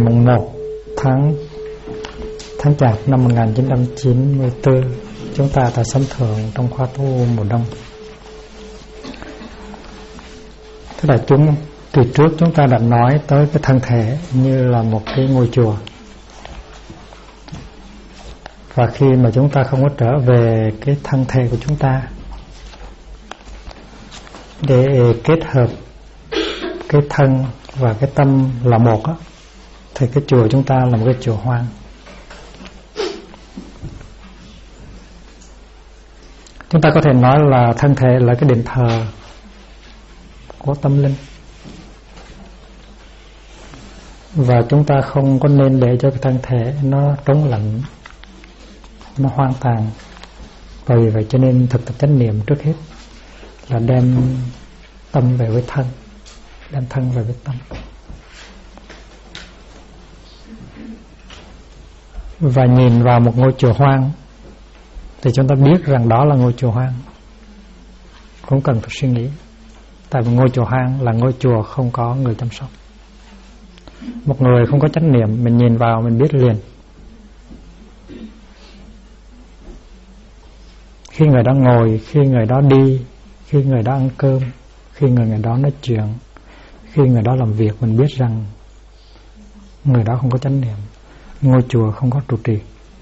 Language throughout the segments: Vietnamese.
mùng 1 tháng Chạp năm 1994, chúng ta tại Sấm Thượng trong khóa tu mùa đông. Thế là kỳ trước chúng ta đã nói tới cái thân thể như là một cái ngôi chùa. Và khi mà chúng ta không có trở về cái thân thể của chúng ta để kết hợp cái thân và cái tâm là một á, thì cái chùa chúng ta là một cái chùa hoang. Chúng ta có thể nói là thân thể là cái đền thờ của tâm linh, và chúng ta không có nên để cho cái thân thể nó trống lạnh, nó hoang tàn. Vì vậy cho nên thực tập chánh niệm trước hết là đem tâm về với thân, đem thân về với tâm, và nhìn vào một ngôi chùa hoang thì chúng ta biết rằng đó là ngôi chùa hoang. Không cần phải suy nghĩ, tại vì ngôi chùa hoang là ngôi chùa không có người chăm sóc. Một người không có chánh niệm, mình nhìn vào mình biết liền. Khi người đó ngồi, khi người đó đi, khi người đó ăn cơm, khi người đó nói chuyện, khi người đó làm việc, mình biết rằng người đó không có chánh niệm, ngôi chùa không có trụ trì.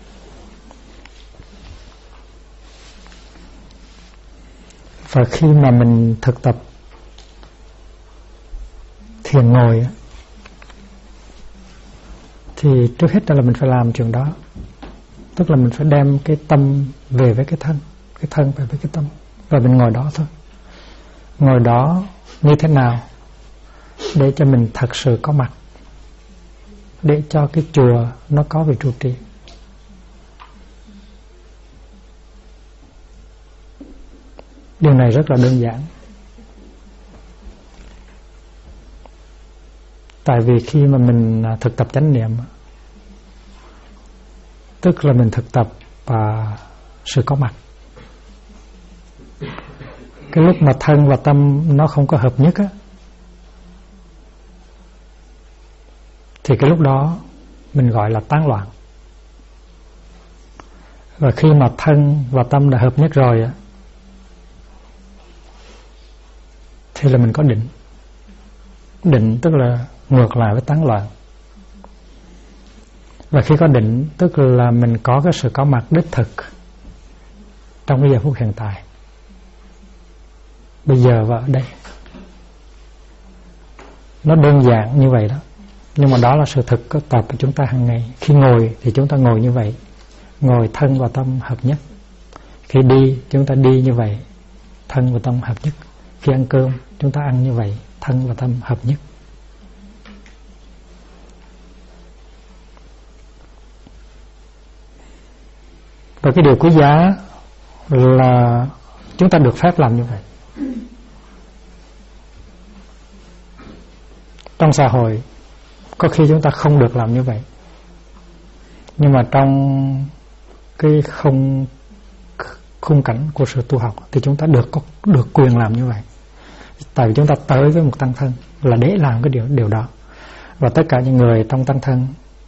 Và khi mà mình thực tập thiền ngồi thì trước hết là mình phải làm chuyện đó. Tức là mình phải đem cái tâm về với cái thân về với cái tâm, và mình ngồi đó thôi. Ngồi đó như thế nào để cho mình thật sự có mặt, để cho cái chùa nó có vị trụ trì. Điều này rất là đơn giản. Tại vì khi mà mình thực tập chánh niệm, tức là mình thực tập sự có mặt. Cái lúc mà thân và tâm nó không có hợp nhất á, thì cái lúc đó mình gọi là tán loạn. Và khi mà thân và tâm đã hợp nhất rồi á, thì là mình có định. Định tức là ngược lại với tán loạn. Và khi có định tức là mình có cái sự có mặt đích thực trong cái giờ phút hiện tại, bây giờ và ở đây. Nó đơn giản như vậy đó, nhưng mà đó là sự thực có tập của chúng ta hàng ngày. Khi ngồi thì chúng ta ngồi như vậy, ngồi thân và tâm hợp nhất. Khi đi chúng ta đi như vậy, thân và tâm hợp nhất. Khi ăn cơm chúng ta ăn như vậy, thân và tâm hợp nhất. Và cái điều quý giá là chúng ta được phép làm như vậy. Trong xã hội có khi chúng ta không được làm như vậy, nhưng mà trong cái khung cảnh của sự tu học thì chúng ta được quyền làm như vậy. Tại vì chúng ta tới với một tăng thân là để làm cái điều đó. Và tất cả những người trong tăng thân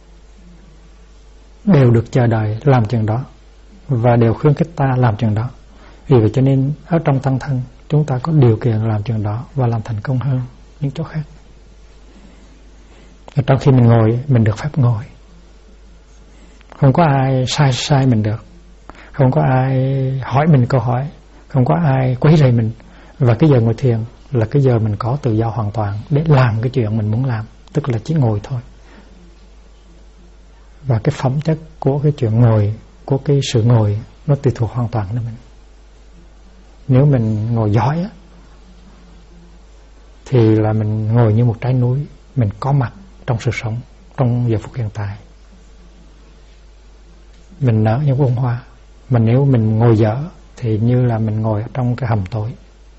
đều được chờ đợi làm chuyện đó, và đều khuyến khích ta làm chuyện đó. Vì vậy cho nên ở trong tăng thân chúng ta có điều kiện làm chuyện đó và làm thành công hơn những chỗ khác. Và trong khi mình ngồi, mình được phép ngồi. Không có ai sai mình được, không có ai hỏi mình câu hỏi, không có ai quấy rầy mình. Và cái giờ ngồi thiền là cái giờ mình có tự do hoàn toàn để làm cái chuyện mình muốn làm, tức là chỉ ngồi thôi. Và cái phẩm chất của cái chuyện ngồi, của cái sự ngồi, nó tùy thuộc hoàn toàn đến mình. Nếu mình ngồi giỏi á, thì là mình ngồi như một trái núi, mình có mặt trong sự sống, trong giờ phút hiện tại, mình nở những bông hoa. Mà nếu mình ngồi dở thì như là mình ngồi trong cái hầm tối.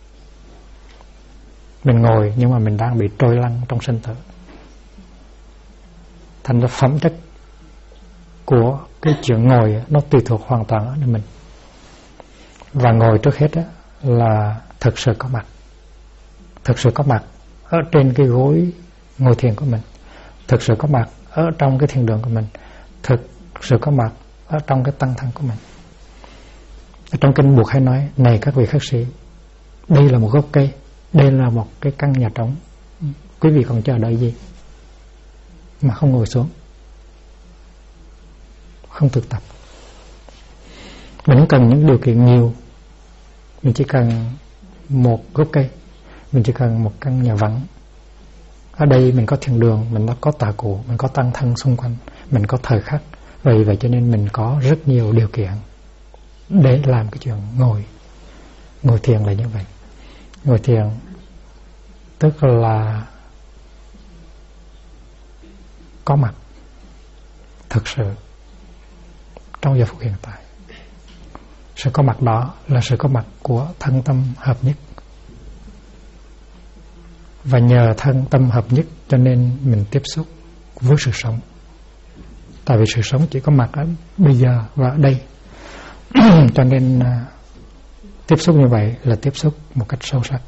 Mình ngồi nhưng mà mình đang bị trôi lăn trong sinh tử. Thành ra phẩm chất của cái chuyện ngồi nó tùy thuộc hoàn toàn ở mình. Và ngồi trước hết là thực sự có mặt. Thực sự có mặt ở trên cái gối ngồi thiền của mình, thực sự có mặt ở trong cái thiền đường của mình, thực sự có mặt ở trong cái tăng thân của mình. Ở trong kinh Buộc hay nói: này các vị khất sĩ, đây là một gốc cây, đây là một cái căn nhà trống, quý vị còn chờ đợi gì mà không ngồi xuống, không thực tập? Mình không cần những điều kiện nhiều, mình chỉ cần một gốc cây, mình chỉ cần một căn nhà vắng. Ở đây mình có thiền đường, mình có tà cụ, mình có tăng thân xung quanh, mình có thời khắc. Vậy cho nên mình có rất nhiều điều kiện để làm cái chuyện ngồi thiền là như vậy. Ngồi thiền tức là có mặt thực sự trong giờ phút hiện tại. Sự có mặt đó là sự có mặt của thân tâm hợp nhất. Và nhờ thân tâm hợp nhất cho nên mình tiếp xúc với sự sống. Tại vì sự sống chỉ có mặt ở bây giờ và ở đây. Cho nên tiếp xúc như vậy là tiếp xúc một cách sâu sắc.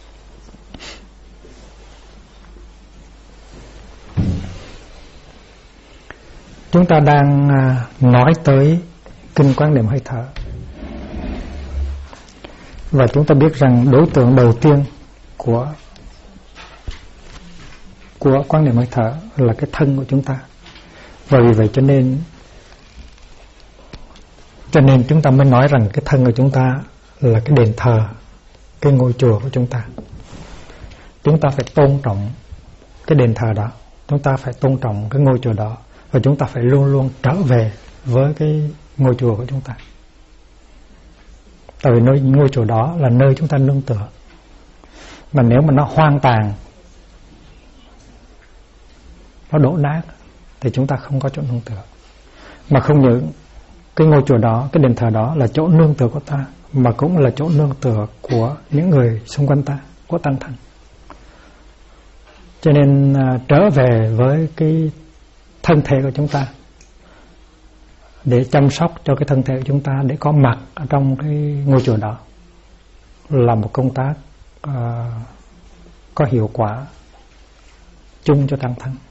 Chúng ta đang nói tới kinh Quán Niệm Hơi Thở. Và chúng ta biết rằng đối tượng đầu tiên của Quán Niệm Hơi Thở là cái thân của chúng ta. Và vì vậy cho nên chúng ta mới nói rằng cái thân của chúng ta là cái đền thờ, cái ngôi chùa của chúng ta. Chúng ta phải tôn trọng cái đền thờ đó, chúng ta phải tôn trọng cái ngôi chùa đó, và chúng ta phải luôn luôn trở về với cái ngôi chùa của chúng ta. Tại vì ngôi chùa đó là nơi chúng ta nương tựa. Mà nếu mà nó hoang tàn, nó đổ nát, thì chúng ta không có chỗ nương tựa. Mà không những cái ngôi chùa đó, cái đền thờ đó là chỗ nương tựa của ta, mà cũng là chỗ nương tựa của những người xung quanh ta, của tăng thân. Cho nên trở về với cái thân thể của chúng ta, để chăm sóc cho cái thân thể của chúng ta, để có mặt ở trong cái ngôi chùa đó, là một công tác có hiệu quả chung cho tăng thân.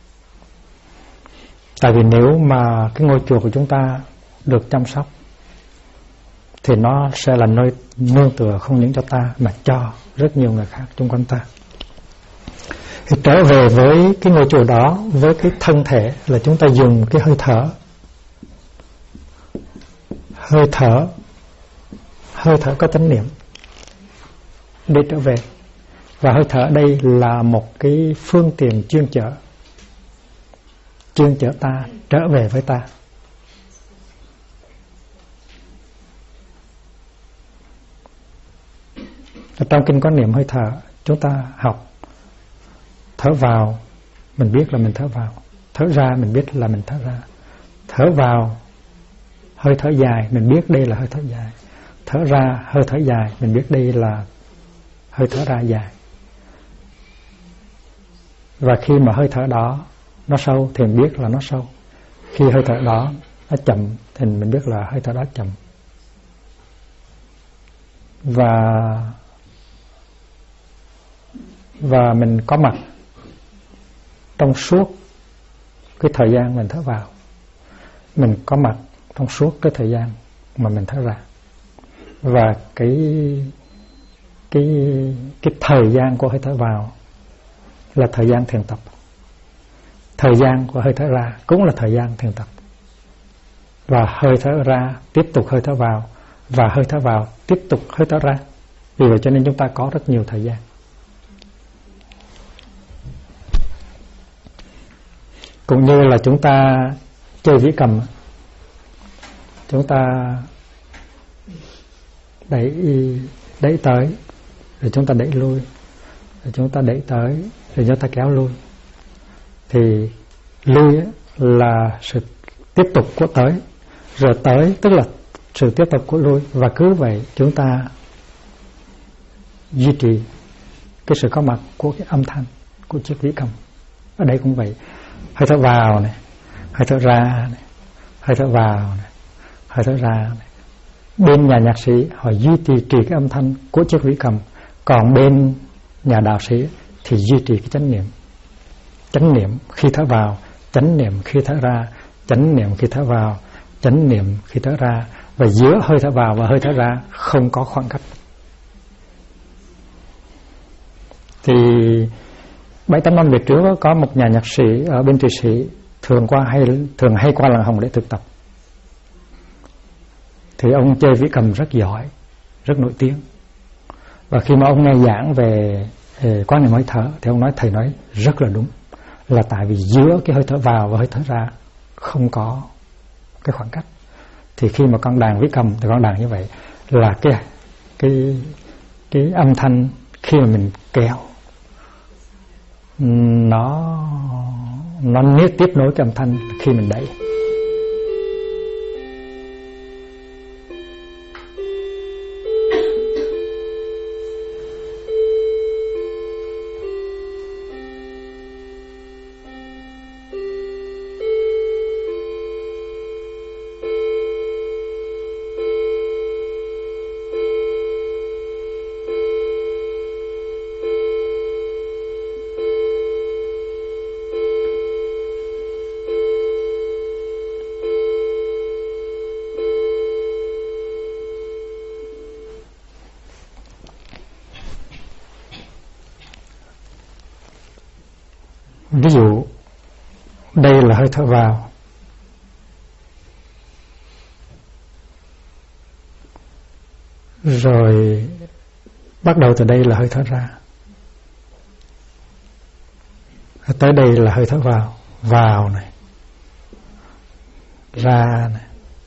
Tại vì nếu mà cái ngôi chùa của chúng ta được chăm sóc thì nó sẽ là nơi nương tựa không những cho ta mà cho rất nhiều người khác xung quanh ta. Thì trở về với cái ngôi chùa đó, với cái thân thể, là chúng ta dùng cái hơi thở. Hơi thở có chánh niệm để trở về. Và hơi thở đây là một cái phương tiện chuyên chở ta trở về với ta. Ở trong kinh Quán Niệm Hơi Thở, chúng ta học thở vào, mình biết là mình thở vào. Thở ra, mình biết là mình thở ra. Thở vào, hơi thở dài, mình biết đây là hơi thở dài. Thở ra, hơi thở dài, mình biết đây là hơi thở ra dài. Và khi mà hơi thở đó nó sâu thì mình biết là nó sâu. Khi hơi thở đó nó chậm thì mình biết là hơi thở đó chậm. Và mình có mặt trong suốt cái thời gian mình thở vào, mình có mặt trong suốt cái thời gian mà mình thở ra. Và cái thời gian của hơi thở vào là thời gian thiền tập. Thời gian của hơi thở ra cũng là thời gian thiền tập. Và hơi thở ra tiếp tục hơi thở vào, và hơi thở vào tiếp tục hơi thở ra. Vì vậy cho nên chúng ta có rất nhiều thời gian. Cũng như là chúng ta chơi vĩ cầm, chúng ta đẩy tới, rồi chúng ta đẩy lui, rồi chúng ta đẩy tới, rồi chúng ta kéo lui. Thì lui là sự tiếp tục của tới, rồi tới tức là sự tiếp tục của lui. Và cứ vậy chúng ta duy trì cái sự có mặt của cái âm thanh của chiếc vĩ cầm. Ở đây cũng vậy, hơi thở vào này, hơi thở ra này, hơi thở vào này, hơi thở ra này. Bên nhà nhạc sĩ họ duy trì cái âm thanh của chiếc vĩ cầm, còn bên nhà đạo sĩ thì duy trì cái chánh niệm. Chánh niệm khi thở vào chánh niệm khi thở ra, chánh niệm khi thở vào, chánh niệm khi thở ra. Và giữa hơi thở vào và hơi thở ra không có khoảng cách. Thì 7-8 năm về trước có một nhà nhạc sĩ ở bên Thụy Sĩ thường hay qua làng Hồng để thực tập. Thì ông chơi vĩ cầm rất giỏi, rất nổi tiếng. Và khi mà ông nghe giảng về quan niệm hơi thở thì ông nói, thầy nói rất là đúng, là tại vì giữa cái hơi thở vào và hơi thở ra không có cái khoảng cách. Thì khi mà con đàn vĩ cầm thì con đàn như vậy là cái âm thanh khi mà mình kéo nó tiếp nối cái âm thanh khi mình đẩy. Ví dụ đây là hơi thở vào, rồi bắt đầu từ đây là hơi thở ra, tới đây là hơi thở vào, vào này, ra này,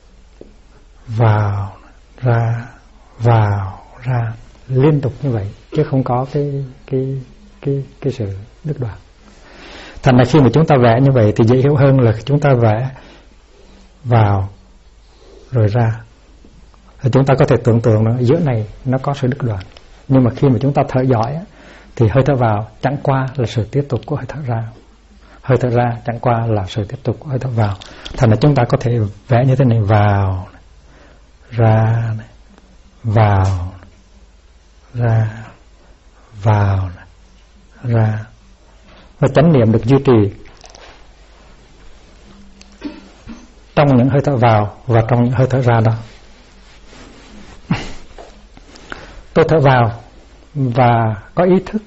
vào, ra, vào, ra, liên tục như vậy, chứ không có cái sự đứt đoạn. Thành ra khi mà chúng ta vẽ như vậy thì dễ hiểu hơn là chúng ta vẽ vào rồi ra. Thì chúng ta có thể tưởng tượng là giữa này nó có sự đứt đoạn. Nhưng mà khi mà chúng ta thở giỏi thì hơi thở vào chẳng qua là sự tiếp tục của hơi thở ra. Hơi thở ra chẳng qua là sự tiếp tục của hơi thở vào. Thành ra chúng ta có thể vẽ như thế này: vào, ra, vào, ra, vào, ra. Và chánh niệm được duy trì trong những hơi thở vào và trong những hơi thở ra đó. Tôi thở vào và có ý thức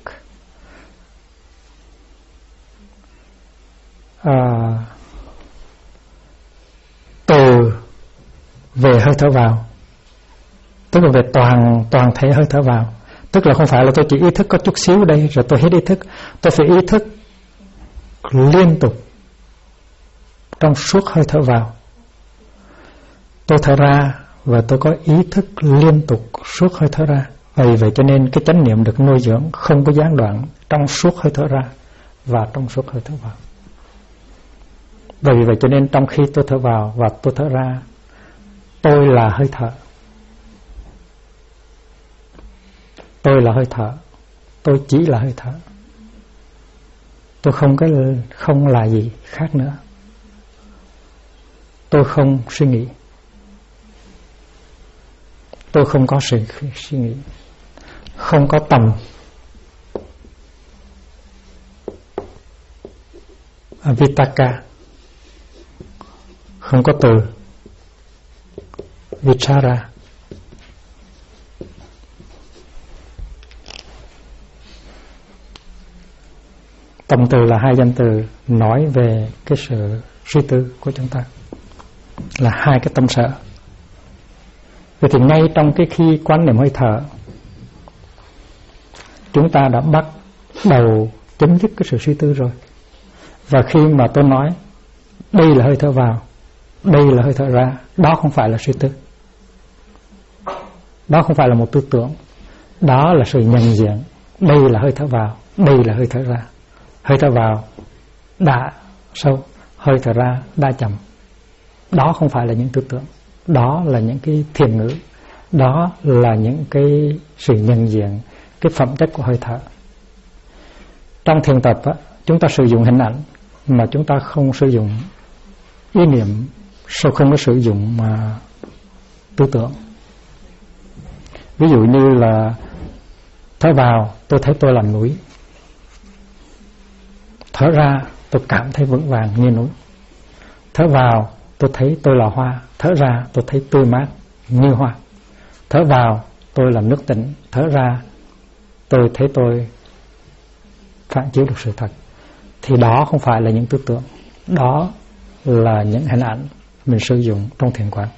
từ về hơi thở vào, tức là về toàn thể hơi thở vào. Tức là không phải là tôi chỉ ý thức có chút xíu đây rồi tôi hết ý thức. Tôi phải ý thức liên tục trong suốt hơi thở vào. Tôi thở ra và tôi có ý thức liên tục suốt hơi thở ra. Vậy cho nên cái chánh niệm được nuôi dưỡng không có gián đoạn trong suốt hơi thở ra và trong suốt hơi thở vào. Vậy cho nên trong khi tôi thở vào và tôi thở ra, tôi là hơi thở. Tôi là hơi thở. Tôi chỉ là hơi thở. Tôi không là gì khác nữa. Tôi không suy nghĩ. Tôi không có sự suy nghĩ. Không có tầm. Vitaka. Không có từ. Vichara. Tâm từ là hai danh từ nói về cái sự suy tư của chúng ta, là hai cái tâm sở. Vậy thì ngay trong cái khi quán niệm hơi thở, chúng ta đã bắt đầu chấm dứt cái sự suy tư rồi. Và khi mà tôi nói đây là hơi thở vào, đây là hơi thở ra, đó không phải là suy tư, đó không phải là một tư tưởng, đó là sự nhận diện. Đây là hơi thở vào, đây là hơi thở ra. Hơi thở vào đã sâu, hơi thở ra đã chậm. Đó không phải là những tư tưởng, đó là những cái thiền ngữ, đó là những cái sự nhận diện cái phẩm chất của hơi thở. Trong thiền tập chúng ta sử dụng hình ảnh mà chúng ta không sử dụng ý niệm, không có sử dụng tư tưởng. Ví dụ như là thở vào tôi thấy tôi làm núi, thở ra tôi cảm thấy vững vàng như núi. Thở vào tôi thấy tôi là hoa, thở ra tôi thấy tươi mát như hoa. Thở vào tôi là nước tịnh, thở ra tôi thấy tôi phản chiếu được sự thật. Thì đó không phải là những tư tưởng, đó là những hình ảnh mình sử dụng trong thiền quán.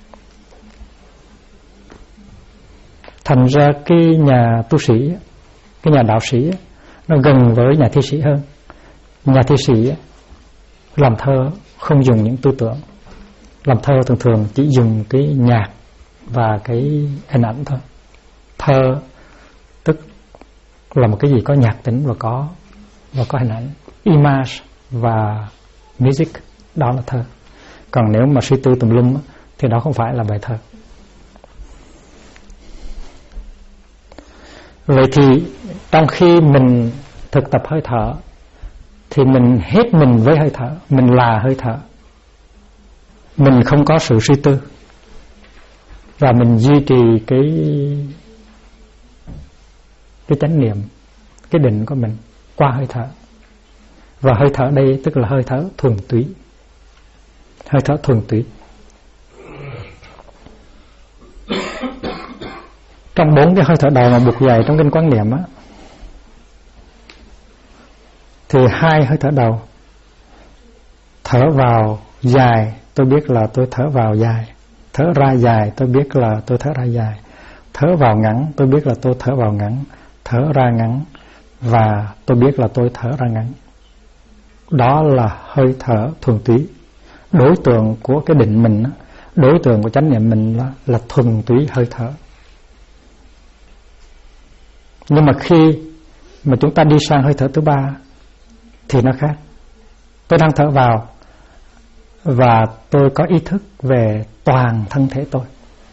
Thành ra cái nhà tu sĩ, cái nhà đạo sĩ nó gần với nhà thi sĩ hơn. Nhà thi sĩ làm thơ không dùng những tư tưởng, làm thơ thường thường chỉ dùng cái nhạc và cái hình ảnh thôi. Thơ tức là một cái gì có nhạc tính và có hình ảnh. Image và music, đó là thơ. Còn nếu mà suy tư tùm lum thì đó không phải là bài thơ. Vậy thì trong khi mình thực tập hơi thở thì mình hết mình với hơi thở, mình là hơi thở, mình không có sự suy tư, và mình duy trì cái chánh niệm, cái định của mình qua hơi thở. Và hơi thở đây tức là hơi thở thuần túy, hơi thở thuần túy. Trong 4 cái hơi thở đầu mà buộc dày trong kinh Quán Niệm á, thì 2 hơi thở đầu, thở vào dài tôi biết là tôi thở vào dài, thở ra dài tôi biết là tôi thở ra dài, thở vào ngắn tôi biết là tôi thở vào ngắn, thở ra ngắn và tôi biết là tôi thở ra ngắn. Đó là hơi thở thuần túy. Đối tượng của cái định mình, đối tượng của chánh niệm mình là thuần túy hơi thở. Nhưng mà khi mà chúng ta đi sang hơi thở thứ 3 thì nó khác. Tôi đang thở vào và tôi có ý thức về toàn thân thể tôi.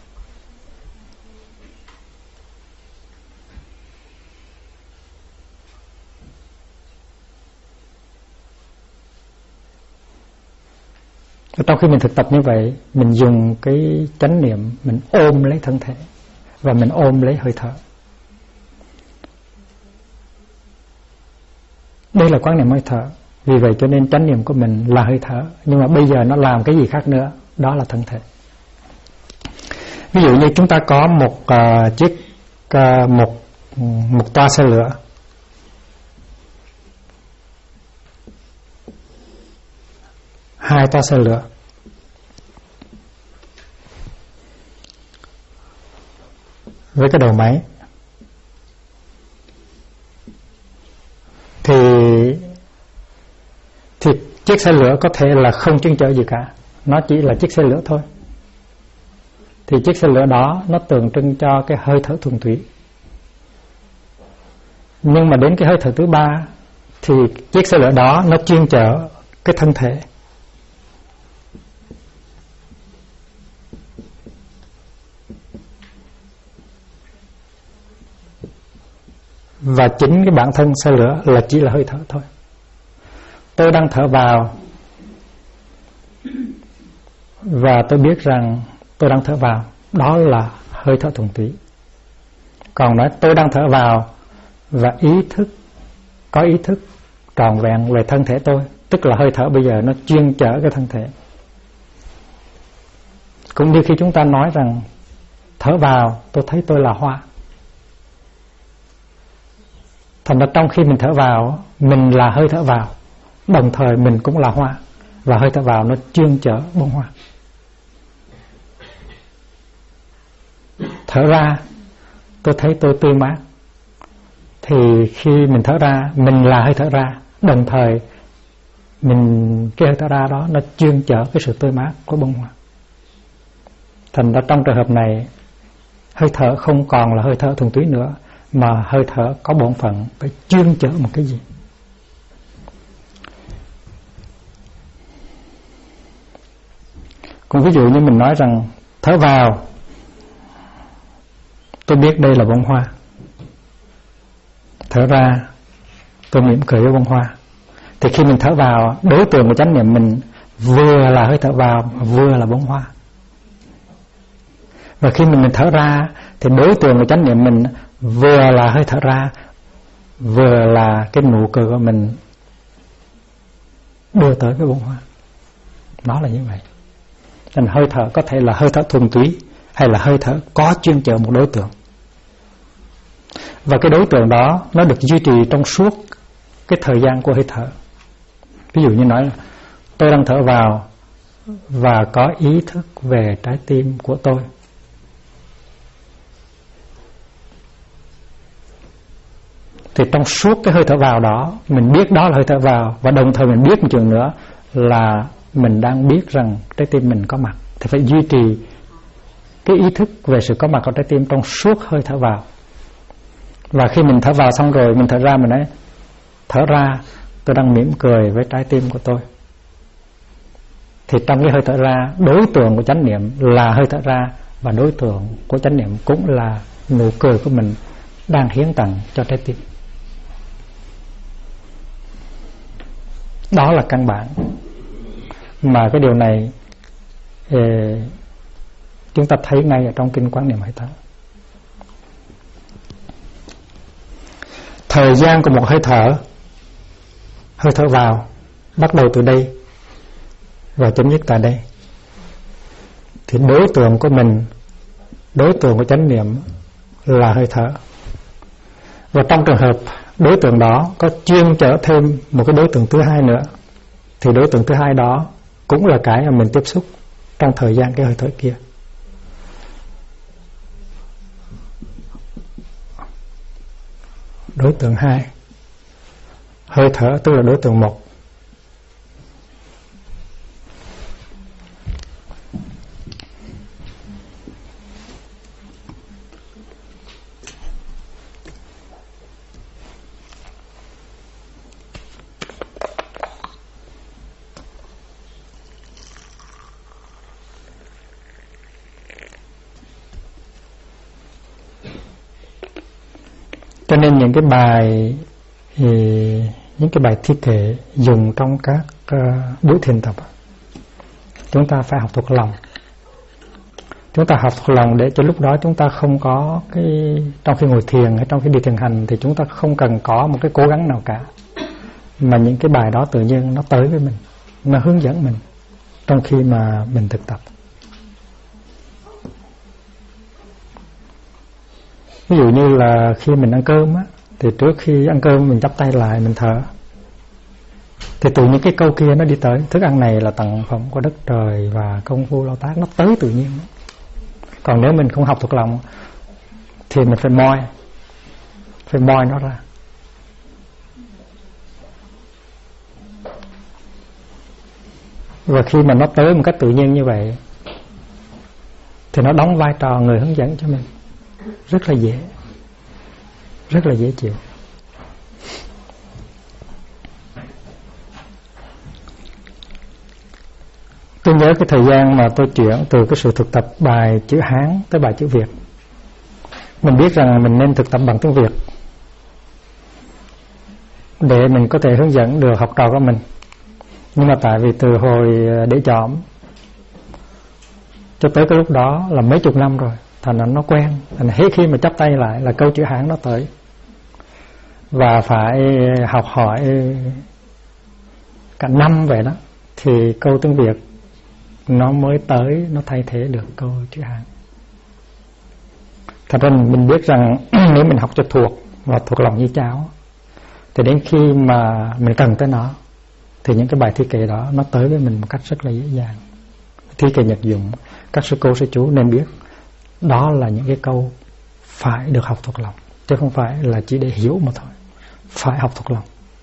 Trong khi mình thực tập như vậy, mình dùng cái chánh niệm, mình ôm lấy thân thể và mình ôm lấy hơi thở. Đây là quán niệm hơi thở. Vì vậy cho nên chánh niệm của mình là hơi thở, nhưng mà bây giờ nó làm cái gì khác nữa, đó là thân thể. Ví dụ như chúng ta có một toa xe lửa, hai toa xe lửa, với cái đầu máy, thì chiếc xe lửa có thể là không chuyên chở gì cả, nó chỉ là chiếc xe lửa thôi. Thì chiếc xe lửa đó nó tượng trưng cho cái hơi thở thuần túy. Nhưng mà đến cái hơi thở thứ 3 thì chiếc xe lửa đó nó chuyên chở cái thân thể. Và chính cái bản thân xe lửa là chỉ là hơi thở thôi. Tôi đang thở vào và tôi biết rằng tôi đang thở vào, đó là hơi thở thuần túy. Còn nói tôi đang thở vào và có ý thức trọn vẹn về thân thể tôi, tức là hơi thở bây giờ nó chuyên chở cái thân thể. Cũng như khi chúng ta nói rằng thở vào tôi thấy tôi là hoa. Thành ra trong khi mình thở vào, mình là hơi thở vào, đồng thời mình cũng là hoa, và hơi thở vào nó chuyên chở bông hoa. Thở ra tôi thấy tôi tươi mát, thì khi mình thở ra, mình là hơi thở ra, đồng thời cái hơi thở ra đó nó chuyên chở cái sự tươi mát của bông hoa. Thành ra trong trường hợp này, hơi thở không còn là hơi thở thuần túy nữa, mà hơi thở có bổn phận phải chuyên chở một cái gì. Còn ví dụ như mình nói rằng thở vào tôi biết đây là bông hoa, thở ra tôi mỉm cười với bông hoa. Thì khi mình thở vào, đối tượng của chánh niệm mình vừa là hơi thở vào, vừa là bông hoa. Và khi mình thở ra thì đối tượng của chánh niệm mình vừa là hơi thở ra, vừa là cái nụ cười của mình đưa tới cái bông hoa. Nó là như vậy. Nên hơi thở có thể là hơi thở thuần túy, hay là hơi thở có chuyên chở một đối tượng. Và cái đối tượng đó nó được duy trì trong suốt cái thời gian của hơi thở. Ví dụ như nói là tôi đang thở vào và có ý thức về trái tim của tôi. Thì trong suốt cái hơi thở vào đó, mình biết đó là hơi thở vào, và đồng thời mình biết một chuyện nữa là mình đang biết rằng trái tim mình có mặt. Thì phải duy trì cái ý thức về sự có mặt của trái tim trong suốt hơi thở vào. Và khi mình thở vào xong rồi, mình thở ra, mình nói thở ra tôi đang mỉm cười với trái tim của tôi. Thì trong cái hơi thở ra, đối tượng của chánh niệm là hơi thở ra, và đối tượng của chánh niệm cũng là nụ cười của mình đang hiến tặng cho trái tim. Đó là căn bản. Mà cái điều này chúng ta thấy ngay ở trong kinh Quán Niệm Hơi Thở. Thời gian của một hơi thở vào bắt đầu từ đây và chấm dứt tại đây. Thì đối tượng của mình, đối tượng của chánh niệm là hơi thở. Và trong trường hợp đối tượng đó có chuyên chở thêm một cái đối tượng thứ hai nữa, thì đối tượng thứ hai đó cũng là cái mà mình tiếp xúc trong thời gian cái hơi thở kia. Đối tượng 2, hơi thở tức là đối tượng 1. Cho nên những cái bài thiết kế dùng trong các buổi thiền tập, chúng ta phải học thuộc lòng. Chúng ta học thuộc lòng để cho lúc đó chúng ta không có trong khi ngồi thiền hay trong khi đi thiền hành thì chúng ta không cần có một cái cố gắng nào cả, mà những cái bài đó tự nhiên nó tới với mình, nó hướng dẫn mình trong khi mà mình thực tập. Ví dụ như là khi mình ăn cơm á, thì trước khi ăn cơm mình chắp tay lại mình thở, thì từ những cái câu kia nó đi tới. Thức ăn này là tặng phẩm của đất trời và công phu lao tác, nó tới tự nhiên. Còn nếu mình không học thuộc lòng thì mình phải moi nó ra. Và khi mà nó tới một cách tự nhiên như vậy thì nó đóng vai trò người hướng dẫn cho mình rất là dễ chịu. Tôi nhớ cái thời gian mà tôi chuyển từ cái sự thực tập bài chữ Hán tới bài chữ Việt. Mình biết rằng mình nên thực tập bằng tiếng Việt để mình có thể hướng dẫn được học trò của mình. Nhưng mà tại vì từ hồi để chọn cho tới cái lúc đó là mấy chục năm rồi, thành ra nó quen, thành hết khi mà chắp tay lại là câu chữ Hán nó tới. Và phải học hỏi cả năm vậy đó thì câu tiếng Việt nó mới tới, nó thay thế được câu chữ Hán. Thật ra mình biết rằng nếu mình học cho thuộc và thuộc lòng như cháo thì đến khi mà mình cần tới nó thì những cái bài thi kệ đó nó tới với mình một cách rất là dễ dàng. Thi kệ Nhật dụng, các sư cô sư chú nên biết đó là những cái câu phải được học thuộc lòng, chứ không phải là chỉ để hiểu mà thôi. Phải học thuộc lòng.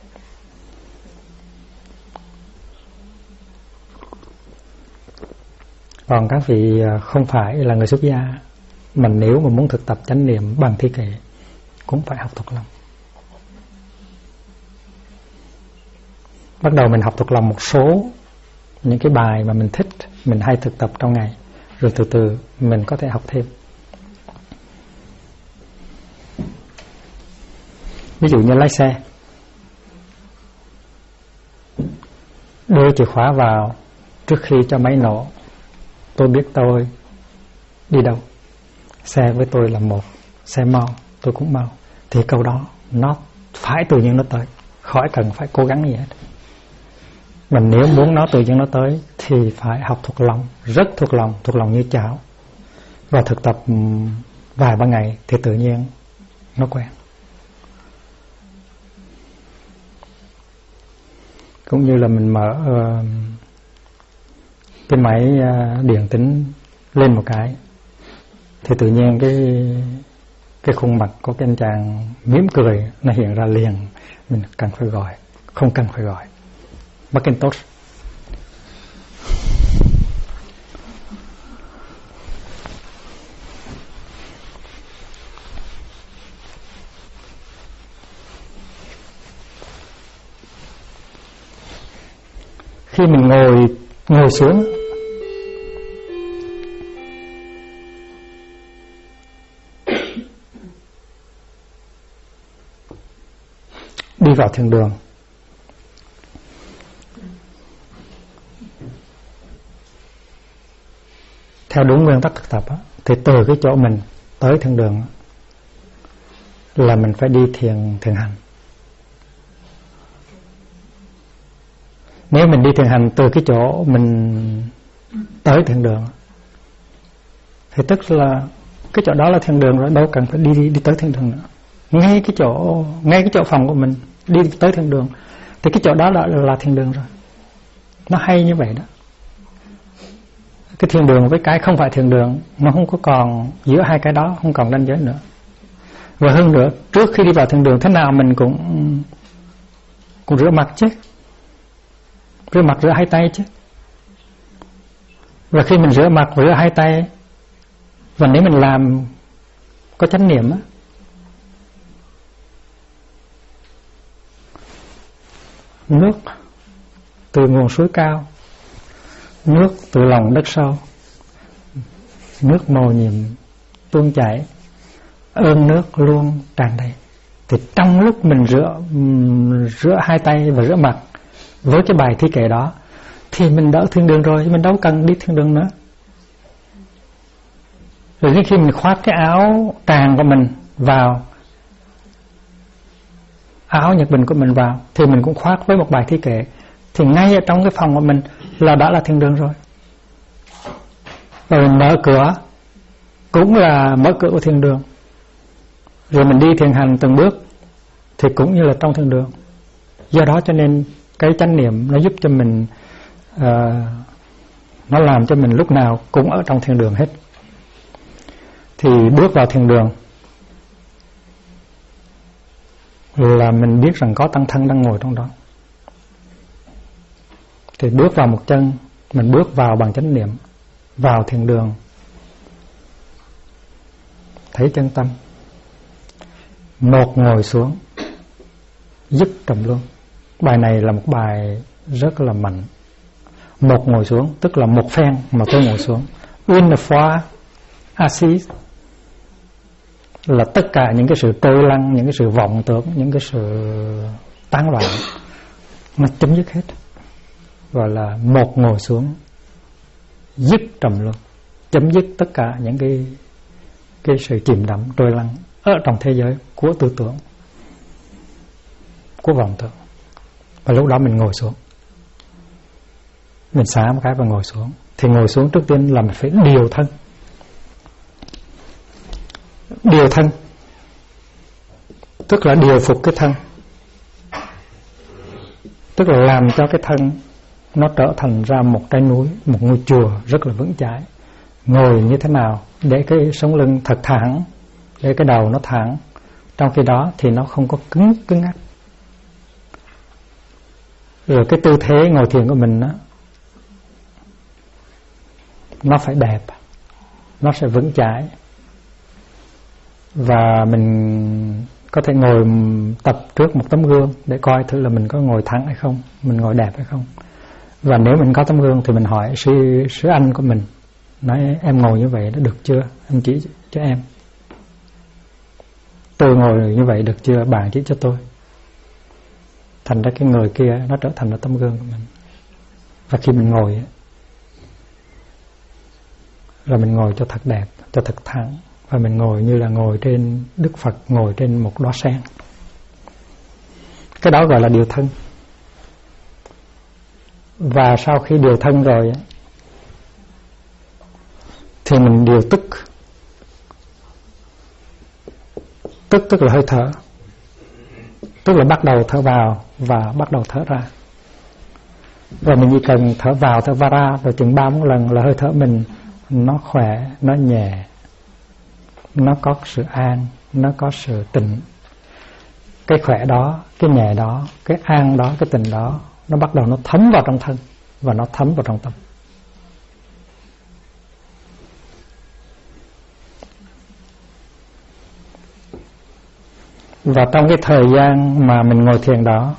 Còn các vị không phải là người xuất gia, mà nếu mà muốn thực tập chánh niệm bằng thi kệ cũng phải học thuộc lòng. Bắt đầu mình học thuộc lòng một số những cái bài mà mình thích, mình hay thực tập trong ngày, rồi từ từ mình có thể học thêm. Ví dụ như lái xe, đưa chìa khóa vào trước khi cho máy nổ. Tôi biết tôi đi đâu, xe với tôi là một, xe mau tôi cũng mau. Thì câu đó nó phải tự nhiên nó tới, khỏi cần phải cố gắng gì hết. Mà nếu muốn nó tự nhiên nó tới thì phải học thuộc lòng, rất thuộc lòng như chảo. Và thực tập vài ba ngày thì tự nhiên nó quen. Cũng như là mình mở cái máy điện tính lên một cái thì tự nhiên cái khuôn mặt của cái anh chàng mỉm cười nó hiện ra liền. Mình cần phải gọi, không cần phải gọi. Macintosh. Khi mình ngồi xuống đi vào thiền đường, theo đúng nguyên tắc thực tập á, thì từ cái chỗ mình tới thiền đường là mình phải đi thiền hành. Nếu mình đi thiền hành từ cái chỗ mình tới thiền đường thì tức là cái chỗ đó là thiền đường rồi, đâu cần phải đi tới thiền đường nữa. Ngay cái chỗ phòng của mình đi tới thiền đường thì cái chỗ đó là thiền đường rồi. Nó hay như vậy đó. Cái thiền đường với cái không phải thiền đường nó không có còn, giữa hai cái đó không còn ranh giới nữa. Và hơn nữa, trước khi đi vào thiền đường thế nào mình cũng rửa mặt chứ, rửa mặt rửa hai tay chứ. Và khi mình rửa mặt rửa hai tay, và nếu mình làm có chánh niệm á, nước từ nguồn suối cao, nước từ lòng đất sâu, nước màu nhiệm tuôn chảy, ơn nước luôn tràn đầy. Thì trong lúc mình rửa hai tay và rửa mặt với cái bài thi kệ đó thì mình đỡ thiền đường rồi, mình đâu cần đi thiền đường nữa. Rồi đến khi mình khoác cái áo tràng của mình vào, áo nhật bình của mình vào, thì mình cũng khoác với một bài thi kệ, thì ngay ở trong cái phòng của mình là đã là thiền đường rồi. Rồi mình mở cửa cũng là mở cửa của thiền đường. Rồi mình đi thiền hành từng bước thì cũng như là trong thiền đường. Do đó cho nên cái chánh niệm nó giúp cho mình, nó làm cho mình lúc nào cũng ở trong thiền đường hết. Thì bước vào thiền đường là mình biết rằng có tăng thân đang ngồi trong đó. Thì bước vào một chân, mình bước vào bằng chánh niệm, vào thiền đường, thấy chân tâm. Một ngồi xuống, dứt trầm luân. Bài này là một bài rất là mạnh. Một ngồi xuống, tức là một phen mà tôi ngồi xuống. Une fois assis là tất cả những cái sự trôi lăn, những cái sự vọng tưởng, những cái sự tán loạn nó chấm dứt hết. Gọi là một ngồi xuống, dứt trầm luân, chấm dứt tất cả những cái sự chìm đắm trôi lăn ở trong thế giới của tư tưởng, của vọng tưởng. Và lúc đó mình ngồi xuống, mình xả một cái và ngồi xuống. Thì ngồi xuống trước tiên là mình phải điều thân. Điều thân tức là điều phục cái thân, tức là làm cho cái thân nó trở thành ra một cái núi, một ngôi chùa rất là vững chãi. Ngồi như thế nào để cái sống lưng thật thẳng, để cái đầu nó thẳng, trong khi đó thì nó không có cứng ngắc. Rồi cái tư thế ngồi thiền của mình đó, nó phải đẹp, nó sẽ vững chãi. Và mình có thể ngồi tập trước một tấm gương để coi thử là mình có ngồi thẳng hay không, mình ngồi đẹp hay không. Và nếu mình có tấm gương thì mình hỏi sư anh của mình, nói em ngồi như vậy đã được chưa, anh chỉ cho em. Tôi ngồi như vậy được chưa, bạn chỉ cho tôi. Thành ra cái người kia nó trở thành là tấm gương của mình. Và khi mình ngồi là mình ngồi cho thật đẹp, cho thật thẳng. Và mình ngồi như là ngồi trên Đức Phật, ngồi trên một đóa sen. Cái đó gọi là điều thân. Và sau khi điều thân rồi thì mình điều tức. Tức là hơi thở. Tức là bắt đầu thở vào và bắt đầu thở ra. Rồi mình chỉ cần thở vào thở ra rồi chừng 3-4 lần là hơi thở mình nó khỏe, nó nhẹ, nó có sự an, nó có sự tịnh. Cái khỏe đó, cái nhẹ đó, cái an đó, cái tịnh đó nó bắt đầu nó thấm vào trong thân và nó thấm vào trong tâm. Và trong cái thời gian mà mình ngồi thiền đó,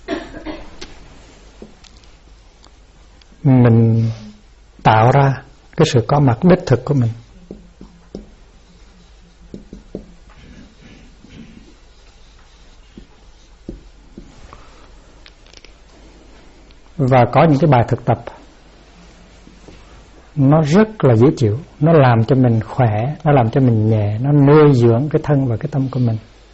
mình tạo ra cái sự có mặt đích thực của mình. Và có những cái bài thực tập nó rất là dễ chịu, nó làm cho mình khỏe, nó làm cho mình nhẹ, nó nuôi dưỡng cái thân và cái tâm của mình.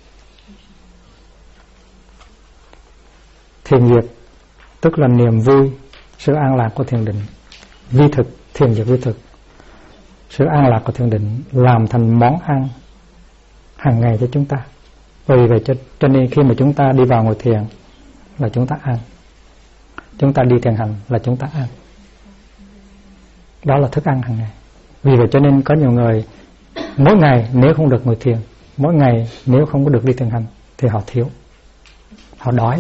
Thiền diệt tức là niềm vui, sự an lạc của thiền định. Vi thực, thiền diệt vi thực, sự an lạc của thiền định làm thành món ăn hàng ngày cho chúng ta. Vì vậy cho nên khi mà chúng ta đi vào ngồi thiền là chúng ta ăn, chúng ta đi thiền hành là chúng ta ăn. Đó là thức ăn hàng ngày. Vì vậy cho nên có nhiều người mỗi ngày nếu không được ngồi thiền, mỗi ngày nếu không có được đi thiền hành thì họ thiếu, họ đói.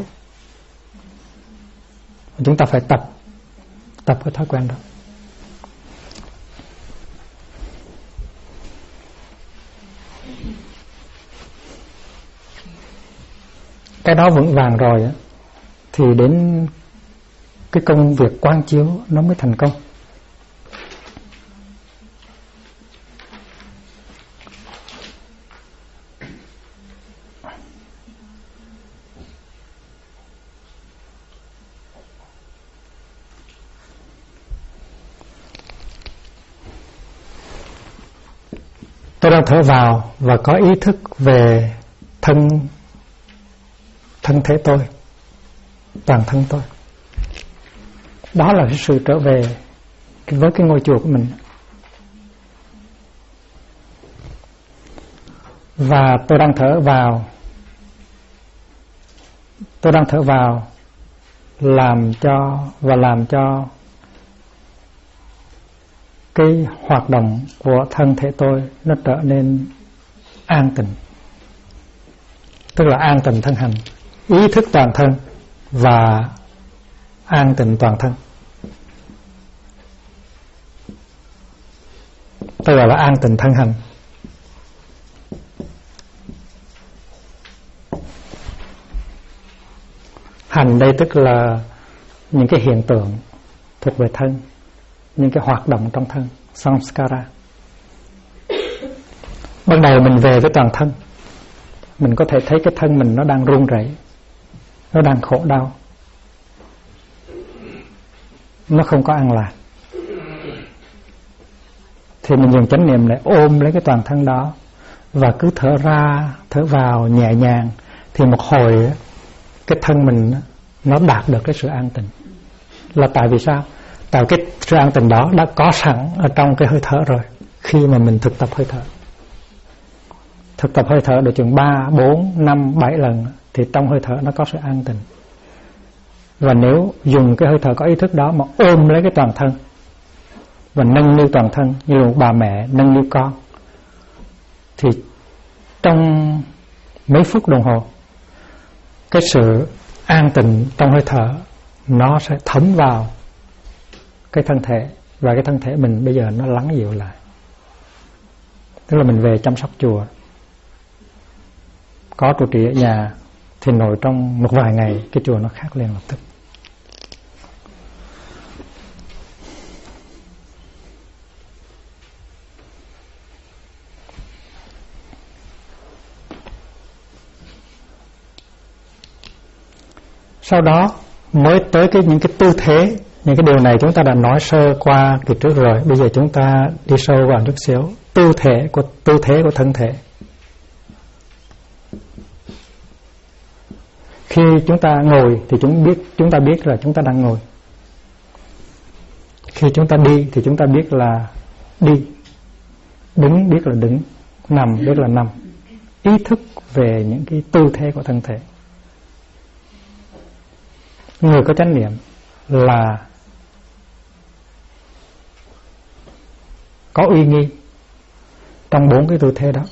Chúng ta phải tập cái thói quen đó. Cái đó vững vàng rồi thì đến cái công việc quán chiếu nó mới thành công. Tôi đang thở vào và có ý thức về thân thể tôi, toàn thân tôi. Đó là cái sự trở về với cái ngôi chùa của mình. Và tôi đang thở vào làm cho cái hoạt động của thân thể tôi nó trở nên an tịnh. Tức là an tịnh thân hành, ý thức toàn thân và an tịnh toàn thân. Tức là an tịnh thân hành. Hành đây tức là những cái hiện tượng thuộc về thân, những cái hoạt động trong thân, samskara. Ban đầu mình về với toàn thân, mình có thể thấy cái thân mình nó đang run rẩy, nó đang khổ đau, nó không có an lạc. Thì mình dùng chánh niệm để ôm lấy cái toàn thân đó và cứ thở ra, thở vào nhẹ nhàng. Thì một hồi cái thân mình nó đạt được cái sự an tịnh. Là tại vì sao? Tại cái sự an tịnh đó đã có sẵn ở trong cái hơi thở rồi. Khi mà mình thực tập hơi thở, thực tập hơi thở được chừng 3, 4, 5, 7 lần thì trong hơi thở nó có sự an tịnh. Và nếu dùng cái hơi thở có ý thức đó mà ôm lấy cái toàn thân và nâng niu toàn thân như một bà mẹ nâng niu con, thì trong mấy phút đồng hồ cái sự an tịnh trong hơi thở nó sẽ thấm vào cái thân thể, và cái thân thể mình bây giờ nó lắng dịu lại. Tức là mình về chăm sóc chùa, có trụ trì ở nhà thì ngồi trong một vài ngày cái chùa nó khác liền lập tức. Sau đó mới tới những cái tư thế. Những cái điều này chúng ta đã nói sơ qua kỳ trước rồi. Bây giờ chúng ta đi sâu vào chút xíu. Tư thế của thân thể. Khi chúng ta ngồi thì chúng ta biết là chúng ta đang ngồi. Khi chúng ta đi thì chúng ta biết là đi, đứng biết là đứng, nằm biết là nằm. Ý thức về những cái tư thế của thân thể. Người có chánh niệm là có uy nghi trong 4 cái tư thế đó.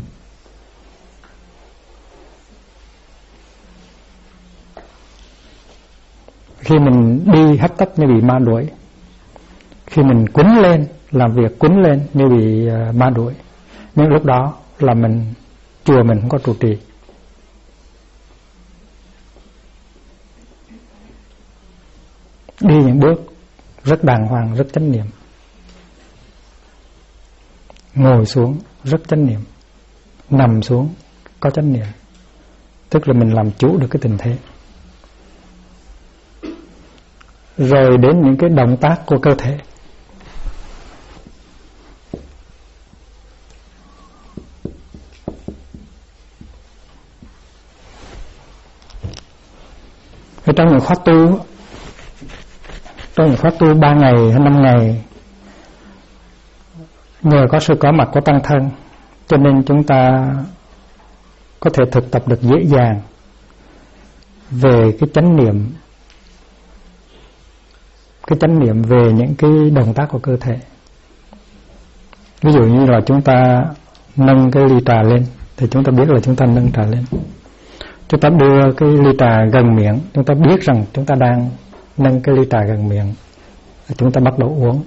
Khi mình đi hấp tấp như bị ma đuổi, khi mình quấn lên làm việc, quấn lên như bị ma đuổi, nhưng lúc đó là chùa mình không có trụ trì. Đi những bước rất đàng hoàng, rất chánh niệm. Ngồi xuống rất chánh niệm. Nằm xuống có chánh niệm. Tức là mình làm chủ được cái tình thế. Rồi đến những cái động tác của cơ thể. Trong những khóa tu 3 ngày hay 5 ngày, nhờ có sự có mặt của tăng thân, cho nên chúng ta có thể thực tập được dễ dàng về cái chánh niệm về những cái động tác của cơ thể. Ví dụ như là chúng ta nâng cái ly trà lên thì chúng ta biết là chúng ta nâng trà lên. Chúng ta đưa cái ly trà gần miệng, chúng ta biết rằng chúng ta đang nâng cái ly trà gần miệng. Chúng ta bắt đầu uống.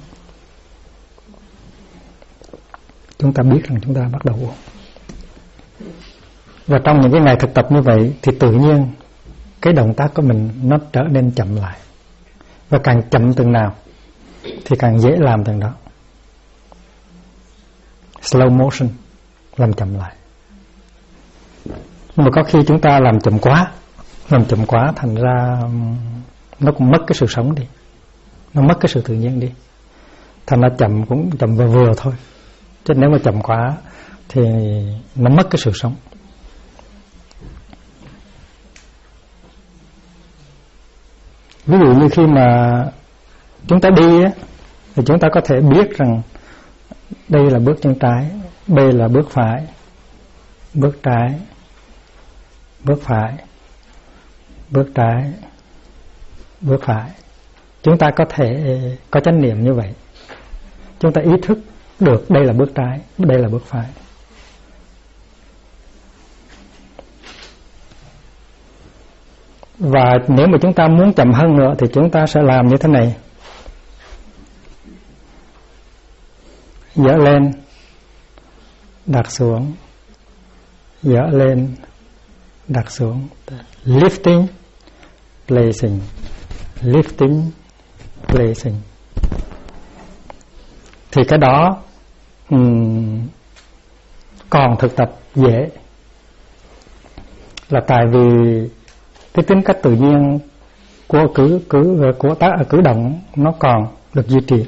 Chúng ta biết rằng chúng ta bắt đầu uống. Và trong những cái ngày thực tập như vậy thì tự nhiên cái động tác của mình nó trở nên chậm lại. Và càng chậm từng nào thì càng dễ làm từng đó. Slow motion, làm chậm lại. Nhưng mà có khi chúng ta làm chậm quá thành ra nó cũng mất cái sự sống đi, nó mất cái sự tự nhiên đi. Thành ra chậm cũng chậm vừa vừa thôi. Chứ nếu mà chậm quá thì nó mất cái sự sống. Ví dụ như khi mà chúng ta đi á, thì chúng ta có thể biết rằng đây là bước chân trái, đây là bước phải, bước trái, bước phải, bước trái, bước phải. Chúng ta có thể có chánh niệm như vậy. Chúng ta ý thức được đây là bước trái, đây là bước phải. Và nếu mà chúng ta muốn chậm hơn nữa thì chúng ta sẽ làm như thế này. Dỡ lên, đặt xuống, dỡ lên, đặt xuống. Lifting, placing, lifting, placing. Thì cái đó còn thực tập dễ, là tại vì cái tính cách tự nhiên của cử động nó còn được duy trì.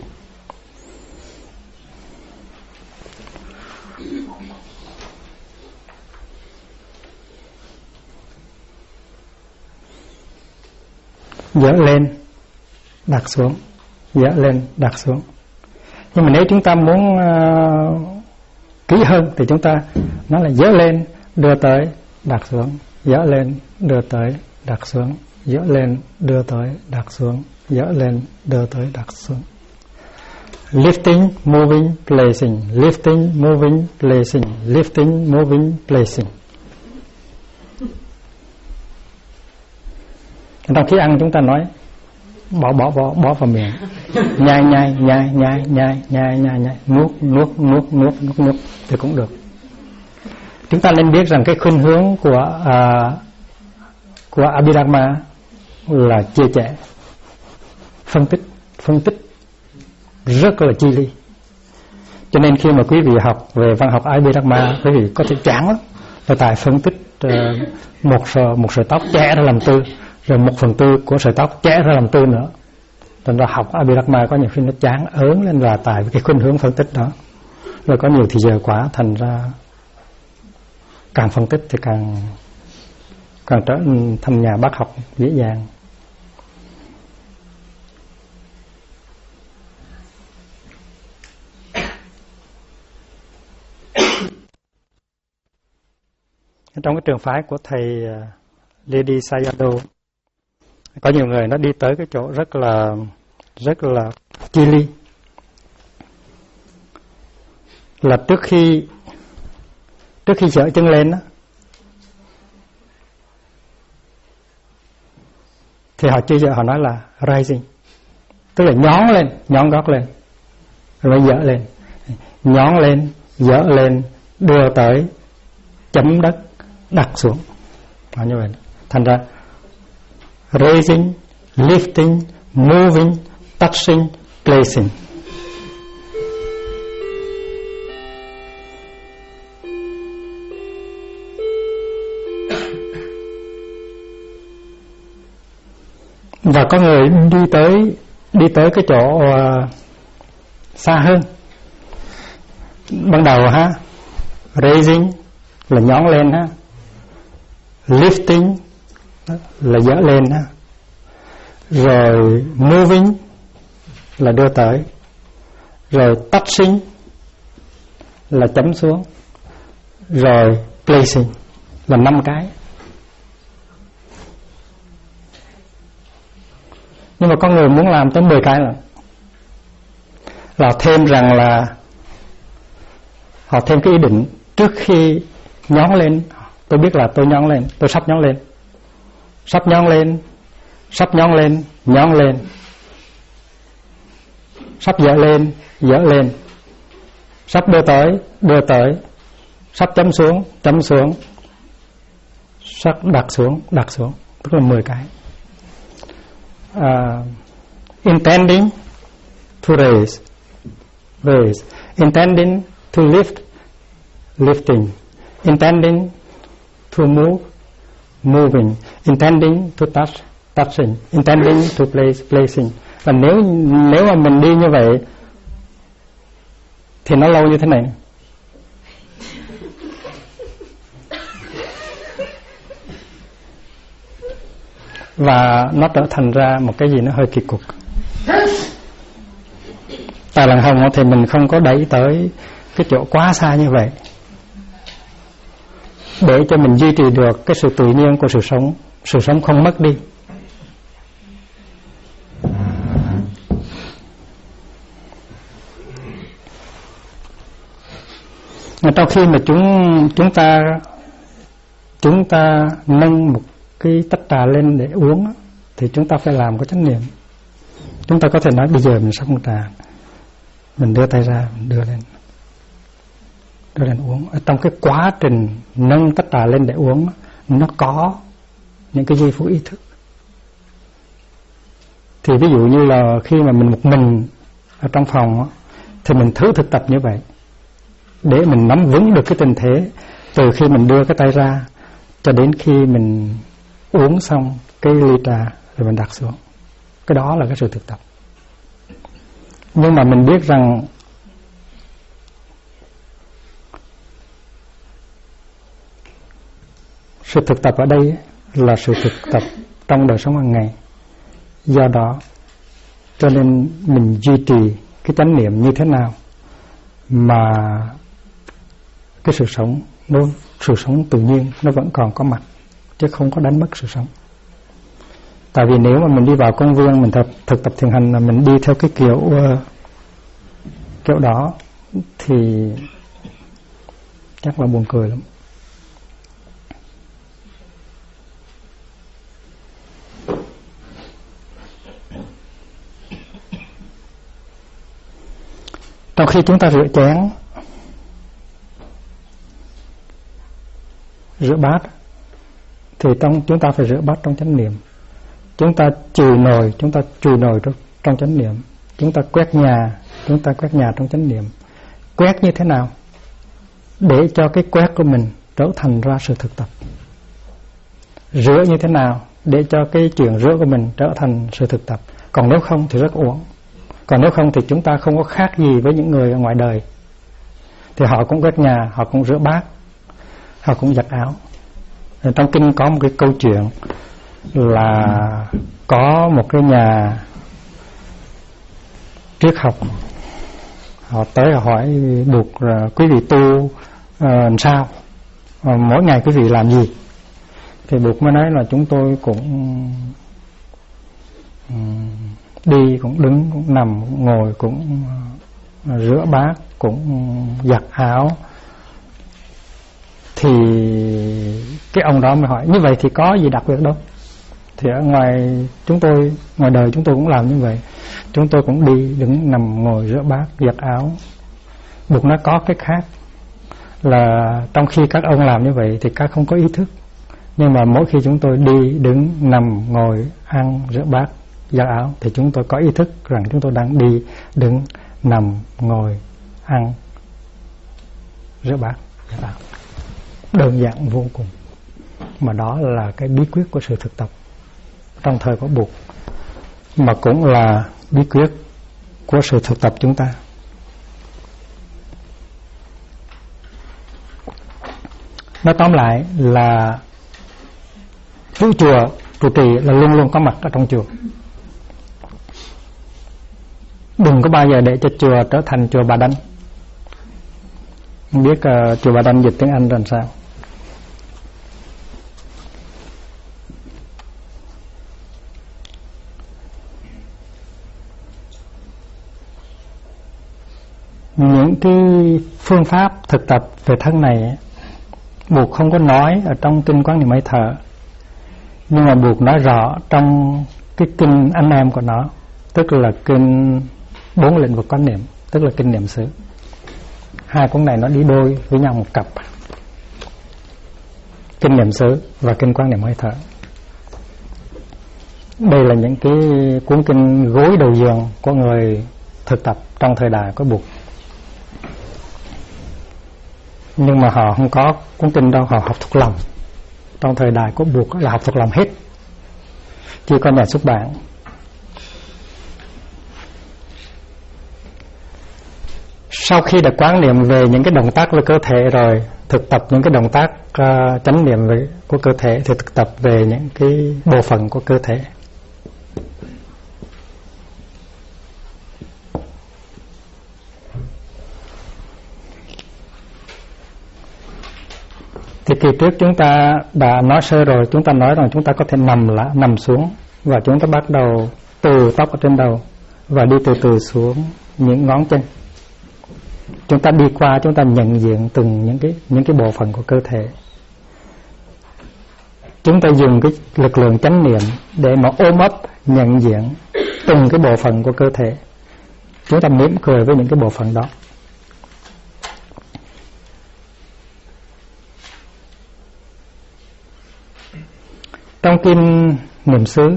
Dỡ lên, đặt xuống, dỡ lên, đặt xuống. Nhưng mà nếu chúng ta muốn kỹ hơn thì chúng ta nói là dỡ lên, đưa tới, đặt xuống, dỡ lên, đưa tới, đặt xuống, dỡ lên, đưa tới, đặt xuống, dỡ lên, đưa tới, đặt xuống. Lifting, moving, placing, lifting, moving, placing, lifting, moving, placing. Trong khi ăn chúng ta nói bỏ vào miệng, nhai, nuốt thì cũng được. Chúng ta nên biết rằng cái khuynh hướng của Abhidharma là chia sẻ, phân tích rất là chi li. Cho nên khi mà quý vị học về văn học Abhidharma, quý vị có thể chán lắm. Và tại phân tích một sợi tóc chẻ ra làm tư, rồi 1/4 của sợi tóc chẻ ra làm tư nữa. Thành ra học Abhidharma có nhiều khi nó chán ớn lên là tại cái khuynh hướng phân tích đó. Rồi có nhiều thì giờ quá, thành ra càng phân tích thì càng trở thành nhà bác học dễ dàng. Trong cái trường phái của thầy Ledi Sayadaw, có nhiều người nó đi tới cái chỗ rất là chi ly, là trước khi dỡ chân lên đó, thì họ chưa dỡ, họ nói là rising, tức là nhón gót lên rồi dỡ lên, nhón lên, dỡ lên, đưa tới chấm đất, đặt xuống, như vậy. Thành ra raising, lifting, moving, touching, placing. Và có người đi tới cái chỗ xa hơn. Ban đầu raising là nhón lên lifting là dỡ lên rồi moving là đưa tới, rồi touching là chấm xuống, rồi placing là 5 cái. Nhưng mà con người muốn làm tới 10 cái là thêm rằng là họ thêm cái ý định trước khi nhón lên. Tôi biết là tôi nhón lên, tôi sắp nhón lên, sắp nhón lên, sắp dỡ lên, sắp đưa tới, sắp chấm xuống, sắp đặt xuống, tức là 10 cái. Intending to raise, intending to lift, lifting, intending to move, moving, intending to touch, touching, intending to place, placing. Và nếu mà mình đi như vậy thì nó lâu như thế này. Và nó trở thành ra một cái gì nó hơi kỳ cục. Tại lần hồng thì mình không có đẩy tới cái chỗ quá xa như vậy, để cho mình duy trì được cái sự tự nhiên của sự sống không mất đi. Trong khi mà chúng ta nâng một cái tách trà lên để uống thì chúng ta phải làm có chánh niệm. Chúng ta có thể nói bây giờ mình sắp một trà, mình đưa tay ra, mình đưa lên uống. Ở trong cái quá trình nâng tách trà lên để uống, nó có những cái giây phút ý thức. Thì ví dụ như là khi mà mình một mình ở trong phòng thì mình thử thực tập như vậy, để mình nắm vững được cái tình thế từ khi mình đưa cái tay ra cho đến khi mình uống xong cái ly trà rồi mình đặt xuống. Cái đó là cái sự thực tập. Nhưng mà mình biết rằng sự thực tập ở đây là sự thực tập trong đời sống hàng ngày. Do đó cho nên mình duy trì cái chánh niệm như thế nào mà cái sự sống tự nhiên nó vẫn còn có mặt, chứ không có đánh mất sự sống. Tại vì nếu mà mình đi vào công viên mình thực tập thiền hành là mình đi theo cái kiểu đó thì chắc là buồn cười lắm. Trong khi chúng ta rửa chén, rửa bát thì chúng ta phải rửa bát trong chánh niệm. Chúng ta chùi nồi trong chánh niệm. Chúng ta quét nhà trong chánh niệm. Quét như thế nào để cho cái quét của mình trở thành ra sự thực tập? Rửa như thế nào để cho cái chuyện rửa của mình trở thành sự thực tập? Còn nếu không thì rất uổng. Còn nếu không thì chúng ta không có khác gì với những người ở ngoài đời. Thì họ cũng quét nhà, họ cũng rửa bát, họ cũng giặt áo. Trong kinh có một cái câu chuyện là có một cái nhà triết học, họ tới hỏi buộc quý vị tu làm sao. mỗi ngày quý vị làm gì? Thì Bụt mới nói là chúng tôi cũng đi, cũng đứng, cũng nằm, cũng ngồi, cũng rửa bát, cũng giặt áo. Thì cái ông đó mới hỏi, như vậy thì có gì đặc biệt đâu? Thì ở ngoài chúng tôi, ngoài đời chúng tôi cũng làm như vậy. Chúng tôi cũng đi, đứng, nằm, ngồi, rửa bát, giặt áo. Bụt nói có cái khác, là trong khi các ông làm như vậy thì các không có ý thức. Nhưng mà mỗi khi chúng tôi đi, đứng, nằm, ngồi, ăn, rửa bát, giặt áo thì chúng tôi có ý thức rằng chúng tôi đang đi, đứng, nằm, ngồi, ăn, rửa bát, giặt áo. Đơn giản vô cùng. Mà đó là cái bí quyết của sự thực tập trong thời của Bụt, mà cũng là bí quyết của sự thực tập chúng ta. Nói tóm lại là chú chùa trụ trì là luôn luôn có mặt ở trong chùa. Đừng có bao giờ để cho chùa trở thành chùa Bà Đanh. Không biết chùa Bà Đanh dịch tiếng Anh làm sao. Những cái phương pháp thực tập về thân này Bụt không có nói ở trong kinh Quán Niệm Hơi Thở, nhưng mà Bụt nói rõ trong cái kinh anh em của nó, tức là kinh 4 lĩnh vực quán niệm, tức là kinh niệm xứ. Hai cuốn này nó đi đôi với nhau một cặp, kinh niệm xứ và kinh Quán Niệm Hơi Thở. Đây là những cái cuốn kinh gối đầu giường của người thực tập trong thời đại của Bụt. Nhưng mà họ không có cuốn kinh đâu, họ học thuộc lòng. Trong thời đại của Bụt là học thuộc lòng hết, chỉ có nhà xuất bản. Sau khi đã quán niệm về những cái động tác về cơ thể rồi, thực tập những cái động tác chánh niệm về của cơ thể, thì thực tập về những cái bộ phận của cơ thể. Thì kỳ trước chúng ta đã nói sơ rồi, chúng ta nói rằng chúng ta có thể nằm xuống, và chúng ta bắt đầu từ tóc ở trên đầu và đi từ từ xuống những ngón chân. Chúng ta đi qua, chúng ta nhận diện từng những cái bộ phận của cơ thể. Chúng ta dùng cái lực lượng chánh niệm để mà ôm ấp nhận diện từng cái bộ phận của cơ thể. Chúng ta mỉm cười với những cái bộ phận đó. Trong kinh niệm xứ,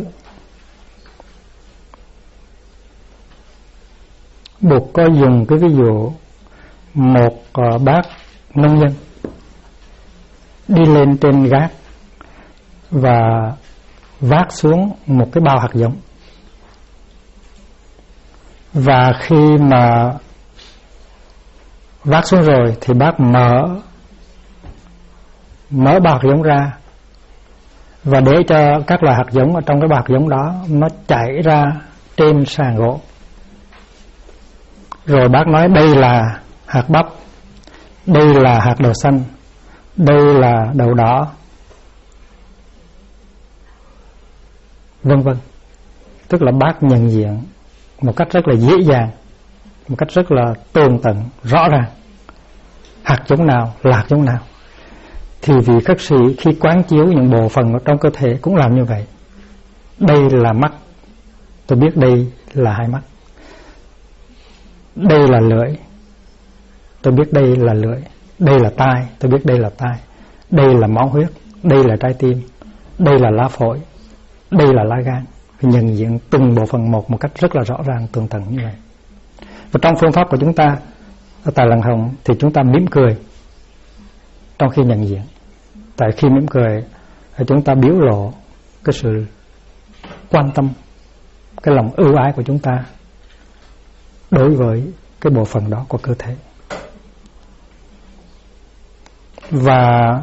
Bụt có dùng cái ví dụ một bác nông dân đi lên trên gác và vác xuống một cái bao hạt giống. Và khi mà vác xuống rồi thì bác mở bao hạt giống ra, và để cho các loại hạt giống ở trong cái bao hạt giống đó nó chảy ra trên sàn gỗ. Rồi bác nói đây là hạt bắp, đây là hạt đậu xanh, đây là đậu đỏ, vân vân. Tức là bác nhận diện một cách rất là dễ dàng, một cách rất là tường tận, rõ ràng hạt giống nào là hạt giống nào. Thì vị khất sĩ khi quán chiếu những bộ phận ở trong cơ thể cũng làm như vậy. Đây là mắt, tôi biết đây là hai mắt. Đây là lưỡi, tôi biết đây là lưỡi. Đây là tai, tôi biết đây là tai. Đây là máu huyết, đây là trái tim, đây là lá phổi, đây là lá gan. Phải nhận diện từng bộ phận một cách rất là rõ ràng, tường tận như vậy. Và trong phương pháp của chúng ta ở tại Làng Hồng thì chúng ta mỉm cười trong khi nhận diện. Tại khi mỉm cười thì chúng ta biểu lộ cái sự quan tâm, cái lòng ưu ái của chúng ta đối với cái bộ phận đó của cơ thể. Và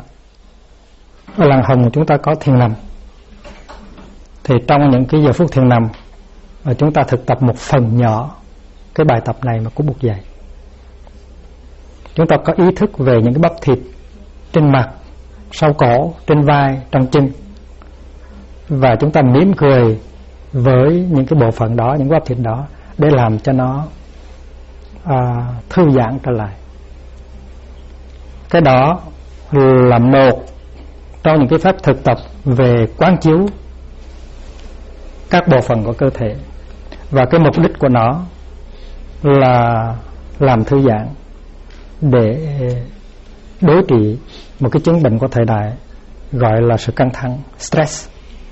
ở Làng Hồng chúng ta có thiền nằm. Thì trong những cái giờ phút thiền nằm, chúng ta thực tập một phần nhỏ cái bài tập này mà của Bụt dạy. Chúng ta có ý thức về những cái bắp thịt trên mặt, sau cổ, trên vai, trong chân, và chúng ta mỉm cười với những cái bộ phận đó, những bắp thịt đó, để làm cho nó thư giãn trở lại. Cái đó là một trong những cái phép thực tập về quán chiếu các bộ phận của cơ thể, và cái mục đích của nó là làm thư giãn để đối trị một cái chứng bệnh của thời đại gọi là sự căng thẳng, stress.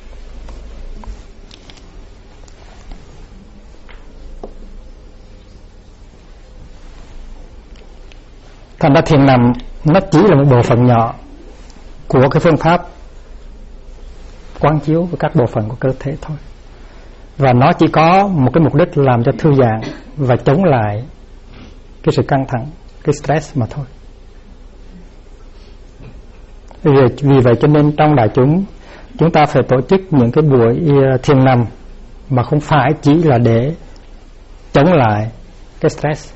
Thành ra thiền nằm nó chỉ là một bộ phận nhỏ của cái phương pháp quán chiếu của các bộ phận của cơ thể thôi, và nó chỉ có một cái mục đích làm cho thư giãn và chống lại cái sự căng thẳng, cái stress mà thôi. Vì vậy cho nên trong đại chúng ta phải tổ chức những cái buổi thiền nằm mà không phải chỉ là để chống lại cái stress,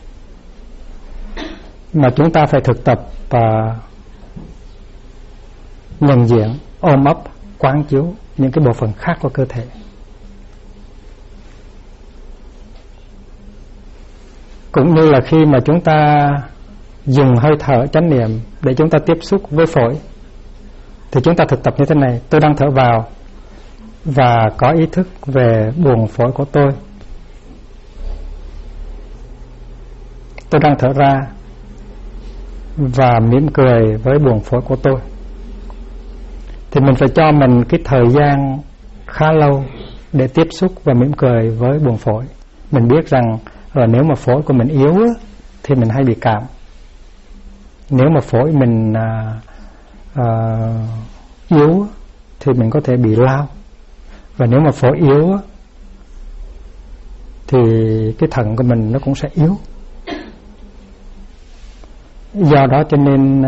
mà chúng ta phải thực tập nhận diện, ôm ấp, quán chiếu những cái bộ phận khác của cơ thể. Cũng như là khi mà chúng ta dùng hơi thở chánh niệm để chúng ta tiếp xúc với phổi, thì chúng ta thực tập như thế này: tôi đang thở vào và có ý thức về buồng phổi của tôi. Tôi đang thở ra và mỉm cười với buồng phổi của tôi. Thì mình phải cho mình cái thời gian khá lâu để tiếp xúc và mỉm cười với buồng phổi. Mình biết rằng là nếu mà phổi của mình yếu thì mình hay bị cảm. Nếu mà phổi mình yếu thì mình có thể bị lao. Và nếu mà phổi yếu thì cái thận của mình nó cũng sẽ yếu. Do đó cho nên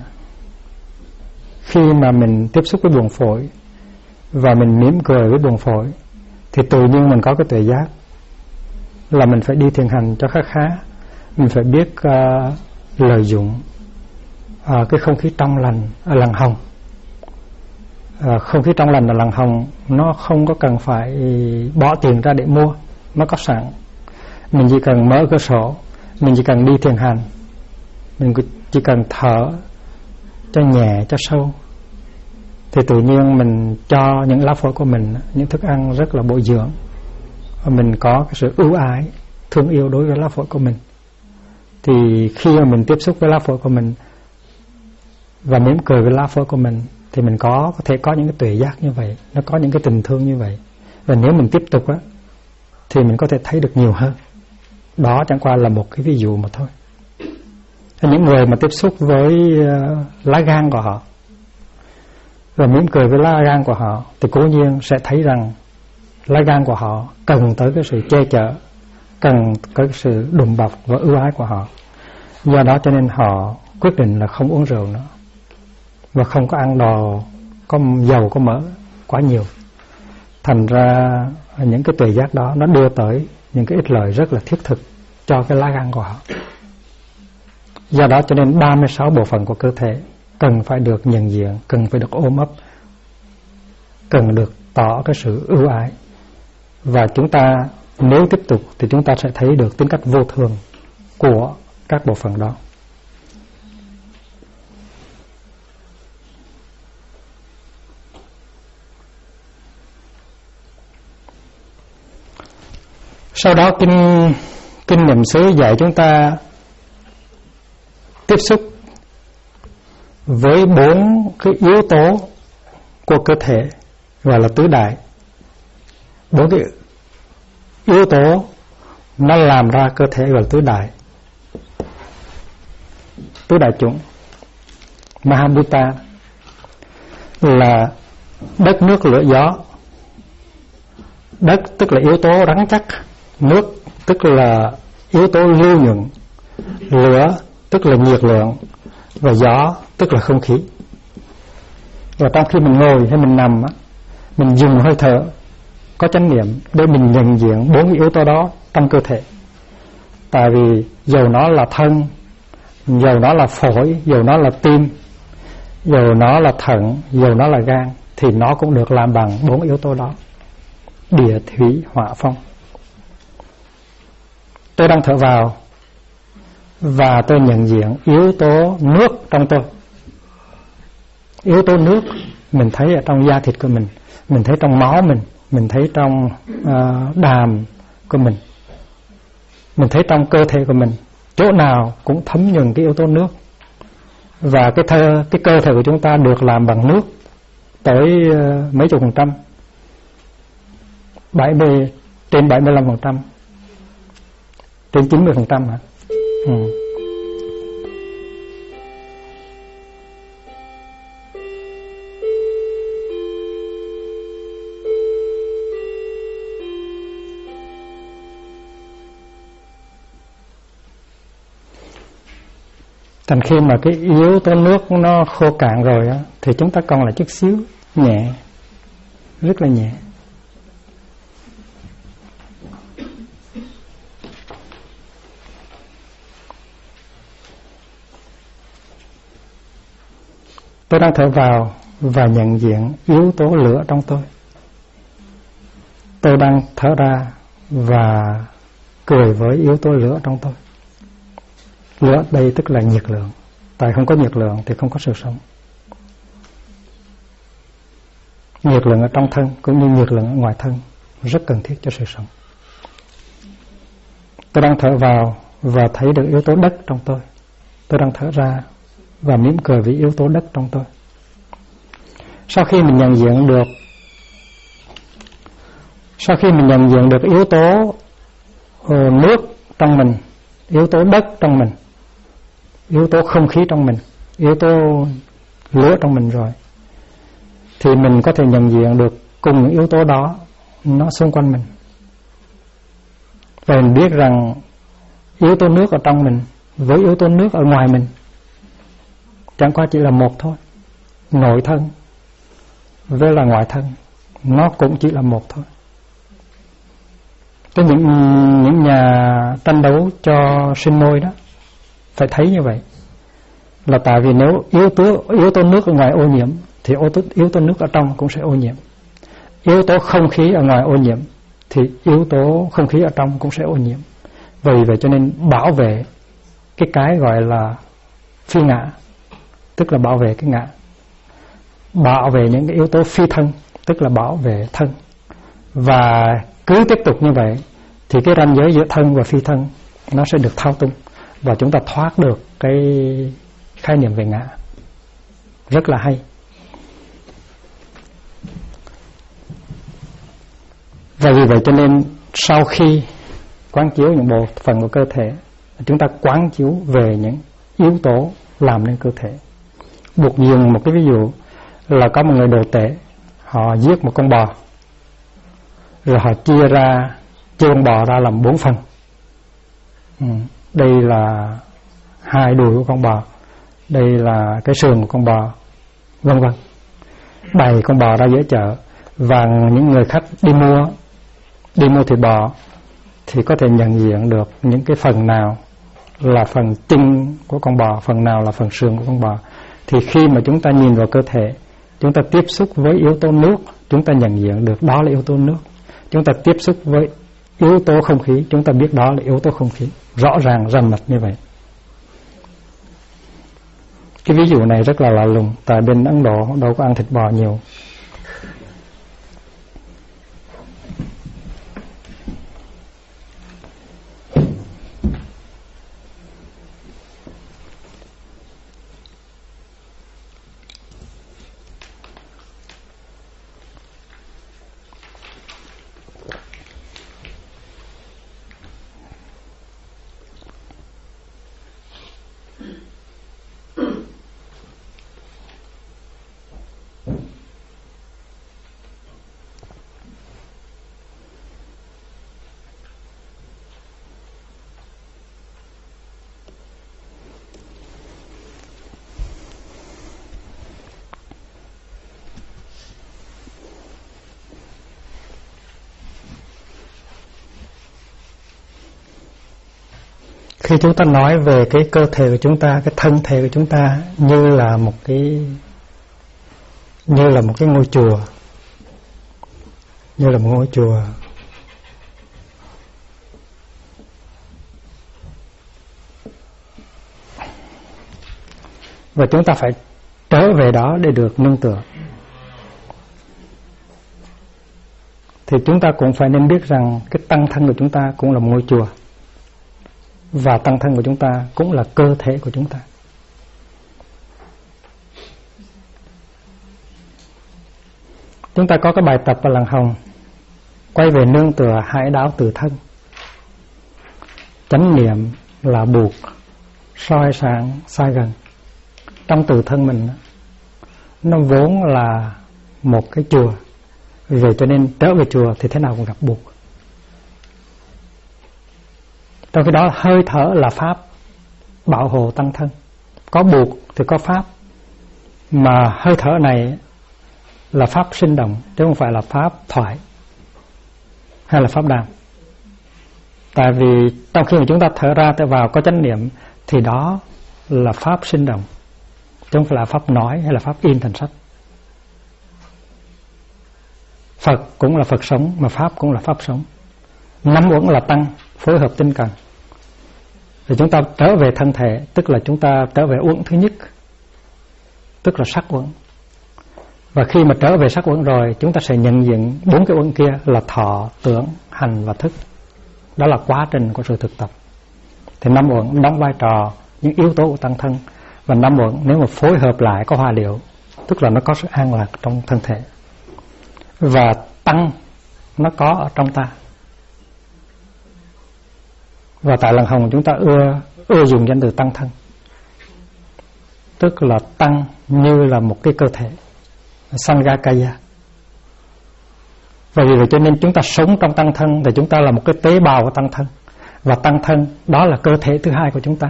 khi mà mình tiếp xúc với buồng phổi và mình mỉm cười với buồng phổi thì tự nhiên mình có cái tuệ giác là mình phải đi thiền hành cho khá. Mình phải biết lợi dụng cái không khí trong lành ở làng hồng. Không khí trong lành ở làng hồng nó không có cần phải bỏ tiền ra để mua, nó có sẵn. Mình chỉ cần mở cửa sổ, mình chỉ cần đi thiền hành, mình chỉ cần thở cho nhẹ, cho sâu, thì tự nhiên mình cho những lá phổi của mình những thức ăn rất là bổ dưỡng. Mình có cái sự ưu ái, thương yêu đối với lá phổi của mình. Thì khi mà mình tiếp xúc với lá phổi của mình và mỉm cười với lá phổi của mình thì mình có thể có những cái tuệ giác như vậy, nó có những cái tình thương như vậy. Và nếu mình tiếp tục thì mình có thể thấy được nhiều hơn. Đó chẳng qua là một cái ví dụ mà thôi. Những người mà tiếp xúc với lá gan của họ và mỉm cười với lá gan của họ thì cố nhiên sẽ thấy rằng lá gan của họ cần tới cái sự che chở, cần tới cái sự đùm bọc và ưu ái của họ. Do đó cho nên họ quyết định là không uống rượu nữa và không có ăn đồ có dầu, có mỡ quá nhiều. Thành ra những cái tuệ giác đó nó đưa tới những cái ích lợi rất là thiết thực cho cái lá gan của họ. Do đó cho nên 36 bộ phận của cơ thể cần phải được nhận diện, cần phải được ôm ấp, cần được tỏ cái sự ưu ái. Và chúng ta nếu tiếp tục thì chúng ta sẽ thấy được tính cách vô thường của các bộ phận đó. Sau đó kinh niệm xứ dạy chúng ta tiếp xúc với 4 cái yếu tố của cơ thể gọi là tứ đại. 4 cái yếu tố nó làm ra cơ thể gọi là tứ đại. Tứ đại chủng Mahabhuta là đất, nước, lửa, gió. Đất tức là yếu tố rắn chắc, nước tức là yếu tố lưu nhuận, lửa tức là nhiệt lượng, và gió tức là không khí. Và trong khi mình ngồi hay mình nằm mình dùng hơi thở có chánh niệm để mình nhận diện 4 yếu tố đó trong cơ thể. Tại vì dầu nó là thân, dầu nó là phổi, dầu nó là tim, Dù nó là thận, dù nó là gan, thì nó cũng được làm bằng 4 yếu tố đó: địa, thủy, hỏa, phong. Tôi đang thở vào và tôi nhận diện yếu tố nước trong tôi. Yếu tố nước mình thấy ở trong da thịt của mình thấy trong máu mình thấy trong đàm của mình thấy trong cơ thể của mình, chỗ nào cũng thấm nhuần cái yếu tố nước. Và cái cơ thể của chúng ta được làm bằng nước tới mấy chục %, trên 75%, trên 90% hả? Thành khi mà cái yếu tố nước nó khô cạn rồi á, thì chúng ta còn là chút xíu, nhẹ, rất là nhẹ. Tôi đang thở vào và nhận diện yếu tố lửa trong tôi. Tôi đang thở ra và cười với yếu tố lửa trong tôi. Lửa đây tức là nhiệt lượng. Tại không có nhiệt lượng thì không có sự sống. Nhiệt lượng ở trong thân cũng như nhiệt lượng ở ngoài thân rất cần thiết cho sự sống. Tôi đang thở vào và thấy được yếu tố đất trong tôi. Tôi đang thở ra và mỉm cười với yếu tố đất trong tôi. Sau khi mình nhận diện được yếu tố nước trong mình, yếu tố đất trong mình, yếu tố không khí trong mình, yếu tố lửa trong mình rồi, thì mình có thể nhận diện được cùng những yếu tố đó nó xung quanh mình. Và mình biết rằng yếu tố nước ở trong mình với yếu tố nước ở ngoài mình chẳng qua chỉ là một thôi. Nội thân với là ngoại thân nó cũng chỉ là một thôi. Có những nhà tranh đấu cho sinh môi đó phải thấy như vậy, là tại vì nếu yếu tố nước ở ngoài ô nhiễm thì yếu tố nước ở trong cũng sẽ ô nhiễm. Yếu tố không khí ở ngoài ô nhiễm thì yếu tố không khí ở trong cũng sẽ ô nhiễm. Vì vậy cho nên bảo vệ cái gọi là phi ngã, tức là bảo vệ cái ngã, bảo vệ những cái yếu tố phi thân, tức là bảo vệ thân. Và cứ tiếp tục như vậy thì cái ranh giới giữa thân và phi thân nó sẽ được thao túng, và chúng ta thoát được cái khái niệm về ngã. Rất là hay. Và vì vậy cho nên sau khi quán chiếu những bộ phận của cơ thể, chúng ta quán chiếu về những yếu tố làm nên cơ thể. Buộc dùng một cái ví dụ là có một người đồ tể, họ giết một con bò, rồi họ chia con bò ra làm 4 phần. Đây là 2 đùi của con bò, đây là cái sườn của con bò, vân vân. Bày con bò ra giữa chợ, và những người khách đi mua thịt bò thì có thể nhận diện được những cái phần nào là phần chân của con bò, phần nào là phần sườn của con bò. Thì khi mà chúng ta nhìn vào cơ thể, chúng ta tiếp xúc với yếu tố nước, chúng ta nhận diện được đó là yếu tố nước. Chúng ta tiếp xúc với yếu tố không khí, chúng ta biết đó là yếu tố không khí. Rõ ràng rành mạch như vậy. Cái ví dụ này rất là lạ lùng, tại bên Ấn Độ đâu có ăn thịt bò nhiều. Khi chúng ta nói về cái cơ thể của chúng ta, cái thân thể của chúng ta như là một cái như là một cái ngôi chùa, như là một ngôi chùa. Và chúng ta phải trở về đó để được nương tựa. Thì chúng ta cũng phải nên biết rằng cái tăng thân của chúng ta cũng là một ngôi chùa, và tăng thân của chúng ta cũng là cơ thể của chúng ta. Chúng ta có cái bài tập ở Làng Hồng quay về nương tựa hải đảo từ thân. Chánh niệm là buộc, soi sáng, sai gần. Trong từ thân mình, nó vốn là một cái chùa, vì vậy cho nên trở về chùa thì thế nào cũng gặp buộc. Trong khi đó hơi thở là pháp bảo hộ tăng thân. Có buộc thì có pháp, mà hơi thở này là pháp sinh động chứ không phải là pháp thoại hay là pháp đàm. Tại vì trong khi mà chúng ta thở ra thở vào có chánh niệm thì đó là pháp sinh động, chứ không phải là pháp nói hay là pháp in thành sách. Phật cũng là Phật sống, mà pháp cũng là pháp sống. Năm uẩn là tăng, phối hợp tinh cần. Rồi chúng ta trở về thân thể, tức là chúng ta trở về uẩn thứ nhất, tức là sắc uẩn. Và khi mà trở về sắc uẩn rồi, chúng ta sẽ nhận diện 4 cái uẩn kia là thọ, tưởng, hành và thức. Đó là quá trình của sự thực tập. Thì 5 uẩn đóng vai trò những yếu tố của tăng thân. Và 5 uẩn nếu mà phối hợp lại có hòa điệu, tức là nó có sự an lạc trong thân thể. Và tăng nó có ở trong ta. Và tại Làng Hồng chúng ta ưa dùng danh từ tăng thân, tức là tăng như là một cái cơ thể, Sangakaya. Và vì vậy cho nên chúng ta sống trong tăng thân thì chúng ta là một cái tế bào của tăng thân. Và tăng thân đó là cơ thể thứ hai của chúng ta.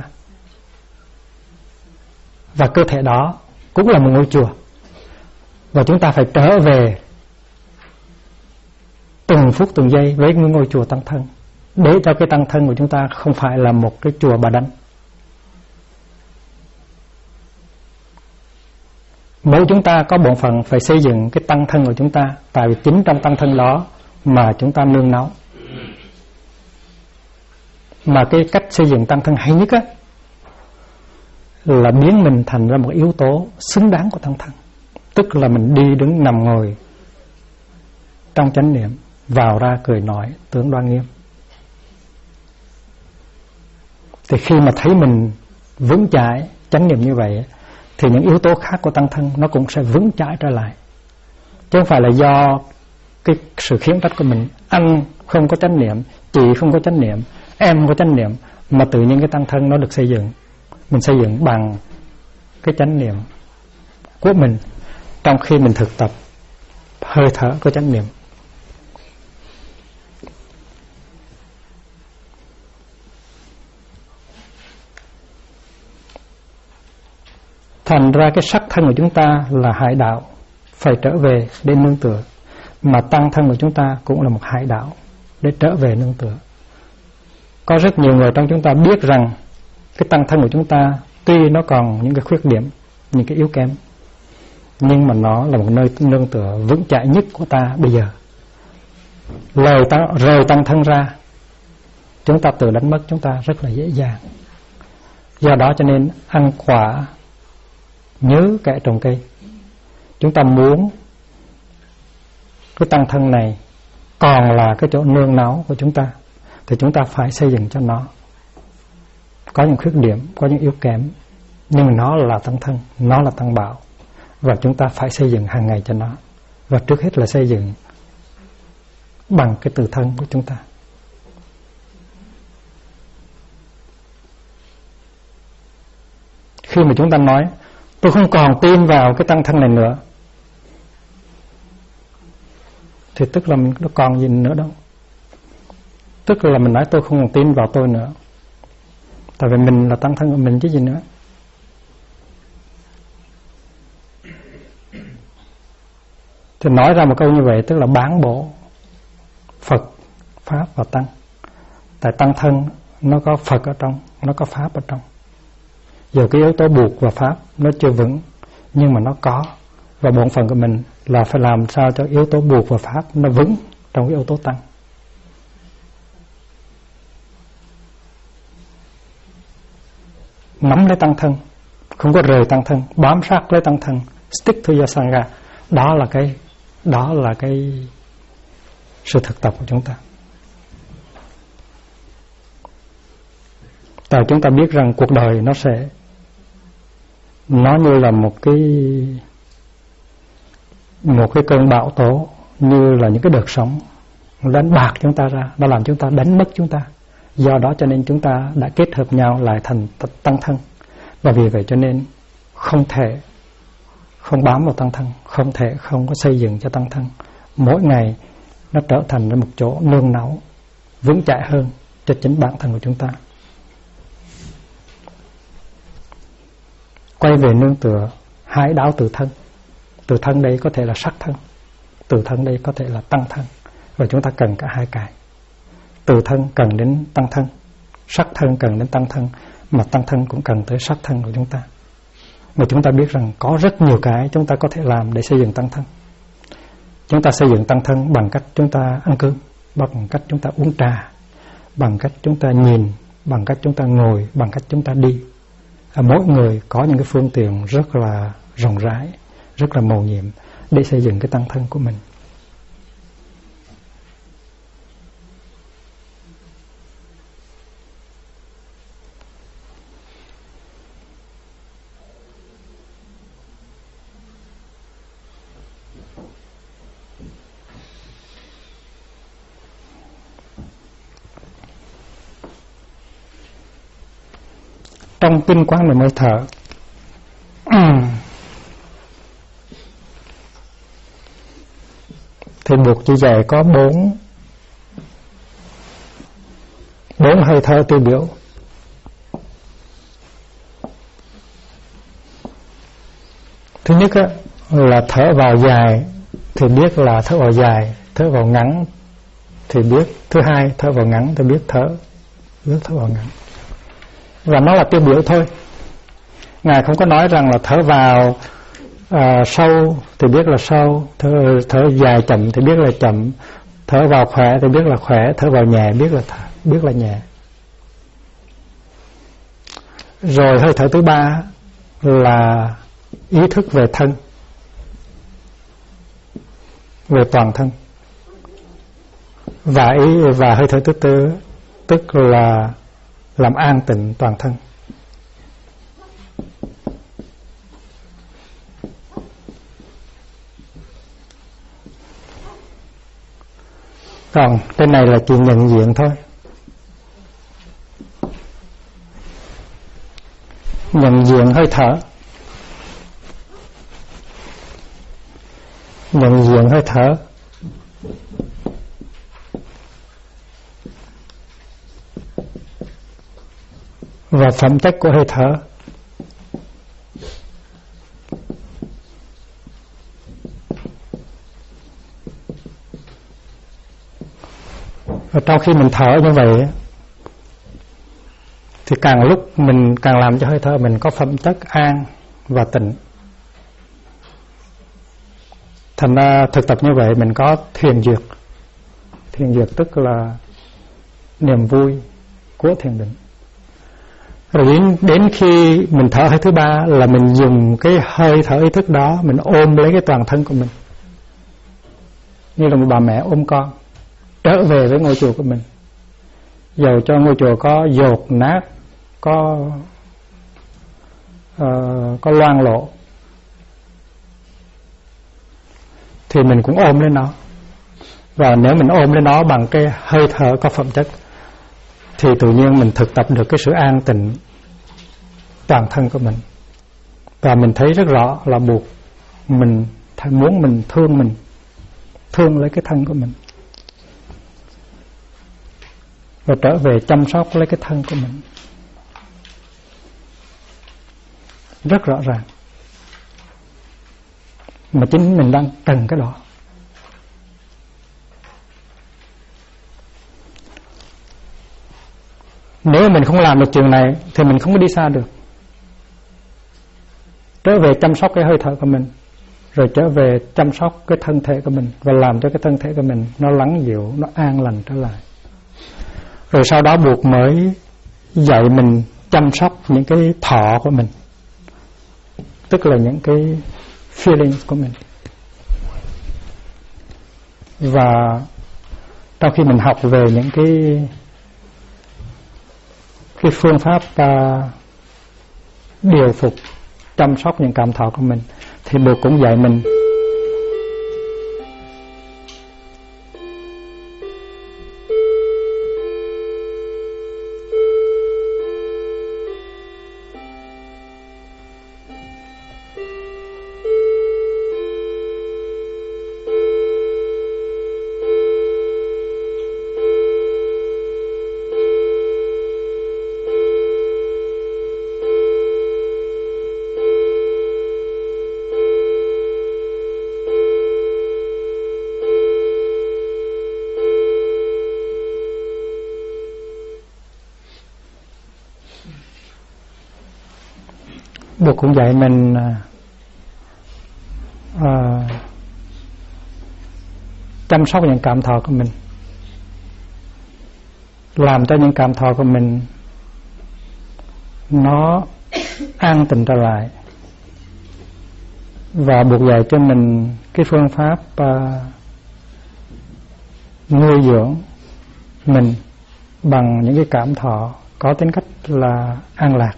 Và cơ thể đó cũng là một ngôi chùa. Và chúng ta phải trở về từng phút từng giây với ngôi chùa tăng thân, để cho cái tăng thân của chúng ta không phải là một cái chùa Bà Đanh. Mỗi chúng ta có bổn phận phải xây dựng cái tăng thân của chúng ta, tại vì chính trong tăng thân đó mà chúng ta nương náu. Mà cái cách xây dựng tăng thân hay nhất á là biến mình thành ra một yếu tố xứng đáng của tăng thân. Tức là mình đi đứng nằm ngồi trong chánh niệm, vào ra cười nói, tưởng đoan nghiêm. Thì khi mà thấy mình vững chãi chánh niệm như vậy thì những yếu tố khác của tăng thân nó cũng sẽ vững chãi trở lại. Chứ không phải là do cái sự khiển trách của mình, anh không có chánh niệm, chị không có chánh niệm, em không có chánh niệm, mà tự nhiên cái tăng thân nó được xây dựng. Mình xây dựng bằng cái chánh niệm của mình trong khi mình thực tập hơi thở của chánh niệm. Thành ra cái sắc thân của chúng ta là hải đảo, phải trở về để nương tựa. Mà tăng thân của chúng ta cũng là một hải đảo để trở về nương tựa. Có rất nhiều người trong chúng ta biết rằng cái tăng thân của chúng ta tuy nó còn những cái khuyết điểm, những cái yếu kém, nhưng mà nó là một nơi nương tựa vững chãi nhất của ta bây giờ. Rời tăng thân ra, chúng ta tự đánh mất chúng ta rất là dễ dàng. Do đó cho nên ăn quả nhớ kẻ trồng cây. Chúng ta muốn cái tăng thân này còn là cái chỗ nương náu của chúng ta thì chúng ta phải xây dựng cho nó. Có những khuyết điểm, có những yếu kém, nhưng nó là tăng thân, nó là tăng bảo, và chúng ta phải xây dựng hàng ngày cho nó. Và trước hết là xây dựng bằng cái từ thân của chúng ta. Khi mà chúng ta nói tôi không còn tin vào cái tăng thân này nữa, thì tức là mình nó còn gì nữa đâu. Tức là mình nói tôi không còn tin vào tôi nữa, tại vì mình là tăng thân của mình chứ gì nữa. Thì nói ra một câu như vậy tức là bán bổ Phật, Pháp và Tăng. Tại tăng thân nó có Phật ở trong, nó có Pháp ở trong. Giờ cái yếu tố buộc và Pháp nó chưa vững, nhưng mà nó có, Và bổn phận của mình là phải làm sao cho yếu tố buộc và pháp nó vững trong cái yếu tố tăng. Nắm lấy tăng thân, không có rời tăng thân, bám sát lấy tăng thân, stick to your sangha. Đó là cái sự thực tập của chúng ta. Tại chúng ta biết rằng cuộc đời nó như là một cái cơn bão tố, như là những cái đợt sóng đánh bạc chúng ta ra, nó làm chúng ta đánh mất chúng ta. Do đó cho nên chúng ta đã kết hợp nhau lại thành tăng thân. Và vì vậy cho nên không thể không bám vào tăng thân, không thể không có xây dựng cho tăng thân. Mỗi ngày nó trở thành một chỗ nương náu vững chãi hơn cho chính bản thân của chúng ta. Quay về nương tựa hai đạo từ thân. Từ thân đây có thể là sắc thân, từ thân đây có thể là tăng thân. Và chúng ta cần cả hai cái. Từ thân cần đến tăng thân, sắc thân cần đến tăng thân, mà tăng thân cũng cần tới sắc thân của chúng ta. Mà chúng ta biết rằng có rất nhiều cái chúng ta có thể làm để xây dựng tăng thân. Chúng ta xây dựng tăng thân bằng cách chúng ta ăn cơm, bằng cách chúng ta uống trà, bằng cách chúng ta nhìn, bằng cách chúng ta ngồi, bằng cách chúng ta đi. Mỗi người có những cái phương tiện rất là rộng rãi, rất là mầu nhiệm để xây dựng cái tăng thân của mình. Trong kinh quán niệm hơi thở thì buộc chỉ dạy có bốn hơi thở tiêu biểu. Thứ nhất là thở vào dài thì biết là thở vào dài, thở vào ngắn thì biết. Thứ hai, thở vào ngắn thì biết thở vào ngắn. Và nó là tiêu biểu thôi. Ngài không có nói rằng là thở vào sâu thì biết là sâu, thở dài chậm thì biết là chậm, thở vào khỏe thì biết là khỏe, thở vào nhẹ biết là nhẹ. Rồi hơi thở thứ ba là ý thức về thân, về toàn thân. Và hơi thở thứ tư tức là làm an tịnh toàn thân. Còn trên này là chuyện nhận diện thôi. Nhận diện hơi thở. Nhận diện hơi thở. Và phẩm chất của hơi thở. Và trong khi mình thở như vậy thì càng lúc mình càng làm cho hơi thở mình có phẩm chất an và tịnh. Thành ra thực tập như vậy mình có thiền duyệt. Thiền duyệt tức là niềm vui của thiền định. Rồi đến khi mình thở hơi thứ ba là mình dùng cái hơi thở ý thức đó, mình ôm lấy cái toàn thân của mình, như là một bà mẹ ôm con, trở về với ngôi chùa của mình. Dầu cho ngôi chùa có dột nát, có loang lộ, thì mình cũng ôm lên nó. Và nếu mình ôm lên nó bằng cái hơi thở có phẩm chất thì tự nhiên mình thực tập được cái sự an tịnh toàn thân của mình. Và mình thấy rất rõ là buộc mình muốn mình thương lấy cái thân của mình, và trở về chăm sóc lấy cái thân của mình. Rất rõ ràng. Mà chính mình đang cần cái đó. Nếu mình không làm được chuyện này thì mình không có đi xa được. Trở về chăm sóc cái hơi thở của mình, rồi trở về chăm sóc cái thân thể của mình và làm cho cái thân thể của mình nó lắng dịu, nó an lành trở lại. Rồi sau đó buộc mới dạy mình chăm sóc những cái thọ của mình, tức là những cái feelings của mình. Và trong khi mình học về những cái phương pháp điều phục, chăm sóc những cảm thọ của mình, thì Buddha cũng dạy mình Buddha cũng dạy mình chăm sóc những cảm thọ của mình, làm cho những cảm thọ của mình nó an tịnh trở lại, và Buddha dạy cho mình cái phương pháp nuôi dưỡng mình bằng những cái cảm thọ có tính cách là an lạc.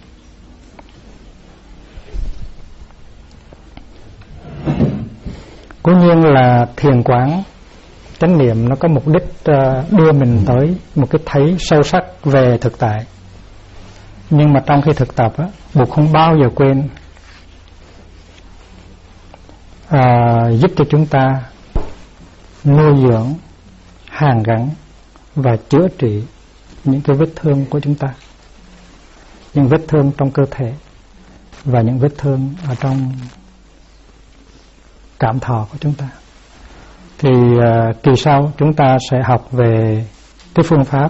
Cố nhiên là thiền quán chánh niệm nó có mục đích đưa mình tới một cái thấy sâu sắc về thực tại. Nhưng mà trong khi thực tập á, Buddha không bao giờ quên giúp cho chúng ta nuôi dưỡng, hàn gắn và chữa trị những cái vết thương của chúng ta, những vết thương trong cơ thể và những vết thương ở trong cảm thọ của chúng ta. Thì kỳ sau chúng ta sẽ học về cái phương pháp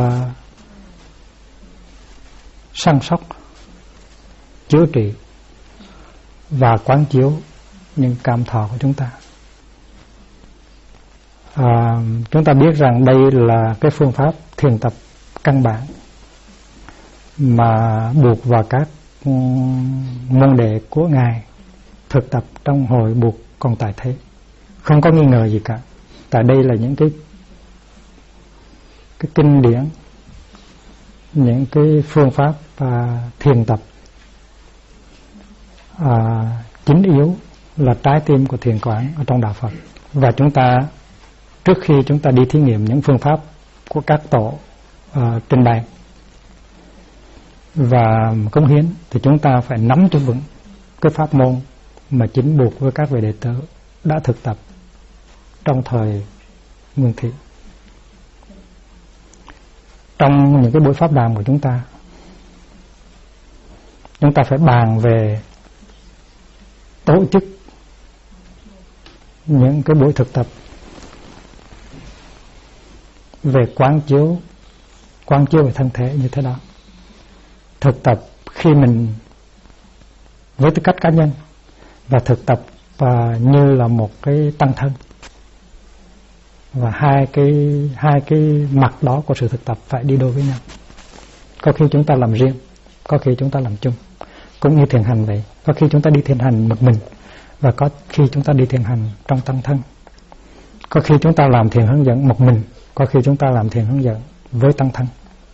săn sóc, chữa trị và quán chiếu những cảm thọ của chúng ta. Chúng ta biết rằng đây là cái phương pháp thiền tập căn bản mà Buddha và các môn đệ của Ngài thực tập trong hồi Buddha còn tại thế, không có nghi ngờ gì cả. Tại đây là những cái kinh điển, những cái phương pháp thiền tập chính yếu là trái tim của thiền quán ở trong đạo Phật. Và chúng ta trước khi chúng ta đi thí nghiệm những phương pháp của các tổ trình bày và cống hiến, thì chúng ta phải nắm cho vững cái pháp môn mà chính Buddha với các vị đệ tử đã thực tập trong thời Nguyên Thủy. Trong những cái buổi pháp đàm của chúng ta phải bàn về tổ chức những cái buổi thực tập về quán chiếu về thân thể như thế đó. Thực tập khi mình với tư cách cá nhân, và thực tập như là một cái tăng thân, và hai cái mặt đó của sự thực tập phải đi đôi với nhau. Có khi chúng ta làm riêng, có khi chúng ta làm chung, cũng như thiền hành vậy. Có khi chúng ta đi thiền hành một mình, và có khi chúng ta đi thiền hành trong tăng thân. Có khi chúng ta làm thiền hướng dẫn một mình, có khi chúng ta làm thiền hướng dẫn với tăng thân.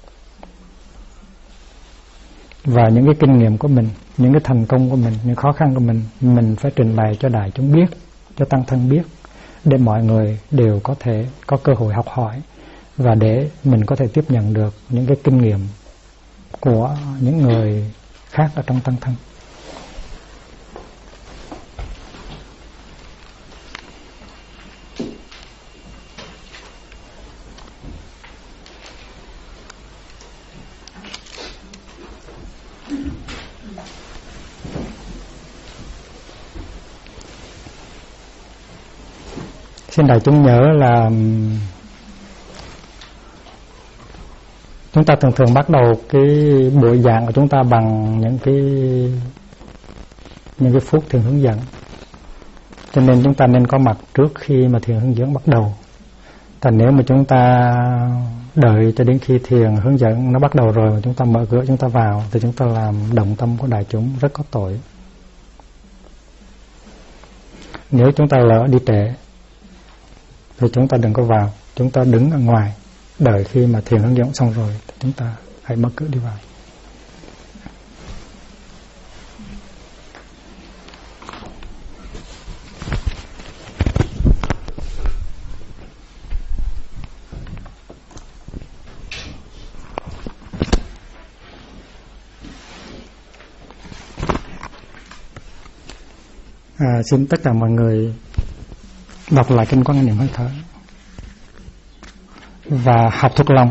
Và những cái kinh nghiệm của mình, những cái thành công của mình, những khó khăn của mình phải trình bày cho đại chúng biết, cho tăng thân biết, để mọi người đều có thể có cơ hội học hỏi, và để mình có thể tiếp nhận được những cái kinh nghiệm của những người khác ở trong tăng thân. Xin đại chúng nhớ là chúng ta thường bắt đầu cái buổi giảng của chúng ta bằng những cái phút thiền hướng dẫn. Cho nên chúng ta nên có mặt trước khi mà thiền hướng dẫn bắt đầu. Còn nếu mà chúng ta đợi cho đến khi thiền hướng dẫn nó bắt đầu rồi mà chúng ta mở cửa chúng ta vào thì chúng ta làm động tâm của đại chúng, rất có tội. Nếu chúng ta lỡ đi trễ thì chúng ta đừng có vào, chúng ta đứng ở ngoài đợi khi mà thiền hướng dẫn xong rồi thì chúng ta hãy mở cửa đi vào. Xin tất cả mọi người đọc lại kinh Quan Niệm Hơi Thở và học thuộc lòng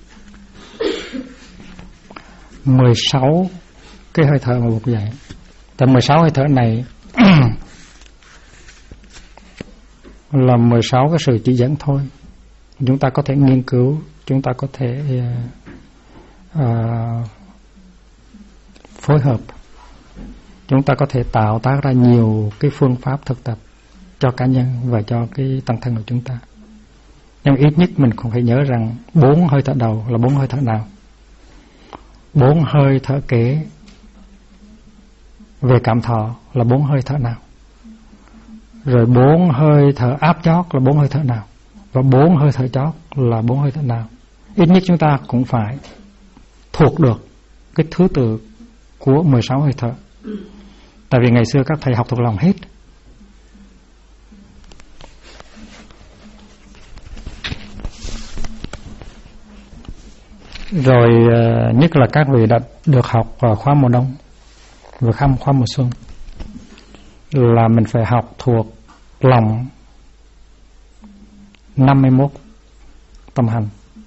16 cái hơi thở mà Bụt dạy. Tại 16 hơi thở này là 16 cái sự chỉ dẫn thôi. Chúng ta có thể nghiên cứu, chúng ta có thể phối hợp, chúng ta có thể tạo tác ra nhiều cái phương pháp thực tập cho cá nhân và cho cái tăng thân của chúng ta. Nhưng ít nhất mình cũng phải nhớ rằng 4 hơi thở đầu là 4 hơi thở nào, 4 hơi thở kế về cảm thọ là 4 hơi thở nào, rồi 4 hơi thở áp chót là 4 hơi thở nào, và 4 hơi thở chót là 4 hơi thở nào. Ít nhất chúng ta cũng phải thuộc được cái thứ tự của 16 hơi thở. Tại vì ngày xưa các thầy học thuộc lòng hết. Rồi nhất là các vị đã được học vào khóa mùa đông và khóa mùa xuân là mình phải học thuộc lòng 51 tâm hành.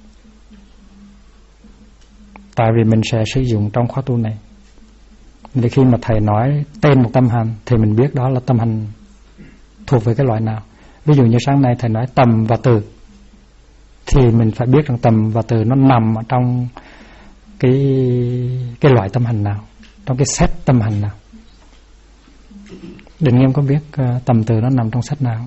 Tại vì mình sẽ sử dụng trong khóa tu này. Để khi mà thầy nói tên một tâm hành thì mình biết đó là tâm hành thuộc về cái loại nào. Ví dụ như sáng nay thầy nói tầm và từ thì mình phải biết rằng tầm và từ nó nằm ở trong cái loại tâm hành nào, trong cái set tâm hành nào. Định Nghiêm có biết tầm từ nó nằm trong set nào?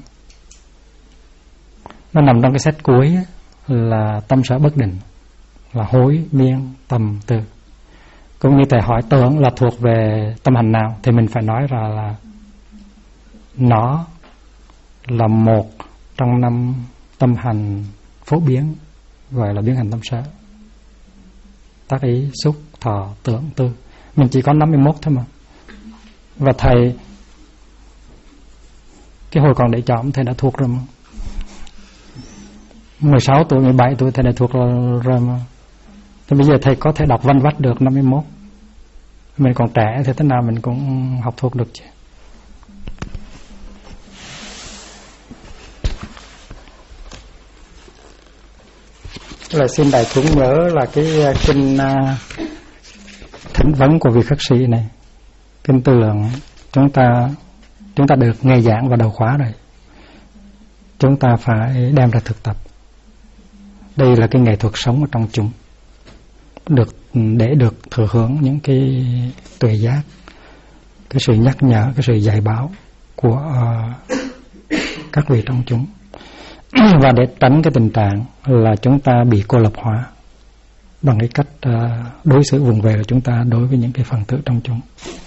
Nó nằm trong cái set cuối là tâm sở bất định, là hối, miên, tầm, từ. Cũng như thầy hỏi tưởng là thuộc về tâm hành nào thì mình phải nói là nó là một trong 5 tâm hành phổ biến, gọi là biến hành tâm sở: tác ý, xúc, thọ, tưởng, tư. Mình chỉ có 51 thôi mà. Và thầy cái hồi còn để chọn thầy đã thuộc rồi mà. 16 tuổi, 17 tuổi thầy đã thuộc rồi mà. Thì bây giờ thầy có thể đọc văn vách được 51. Mình còn trẻ thì thế nào mình cũng học thuộc được chứ. Là xin đại chúng nhớ là cái kinh thỉnh vấn của vị khất sĩ này, kinh Tư Lượng, chúng ta được nghe giảng vào đầu khóa rồi. Chúng ta phải đem ra thực tập. Đây là cái nghệ thuật sống ở trong chúng, để được thừa hưởng những cái tuệ giác, cái sự nhắc nhở, cái sự dạy bảo của các vị trong chúng. Và để tránh cái tình trạng là chúng ta bị cô lập hóa bằng cái cách đối xử vùng về của chúng ta đối với những cái phần tử trong chúng.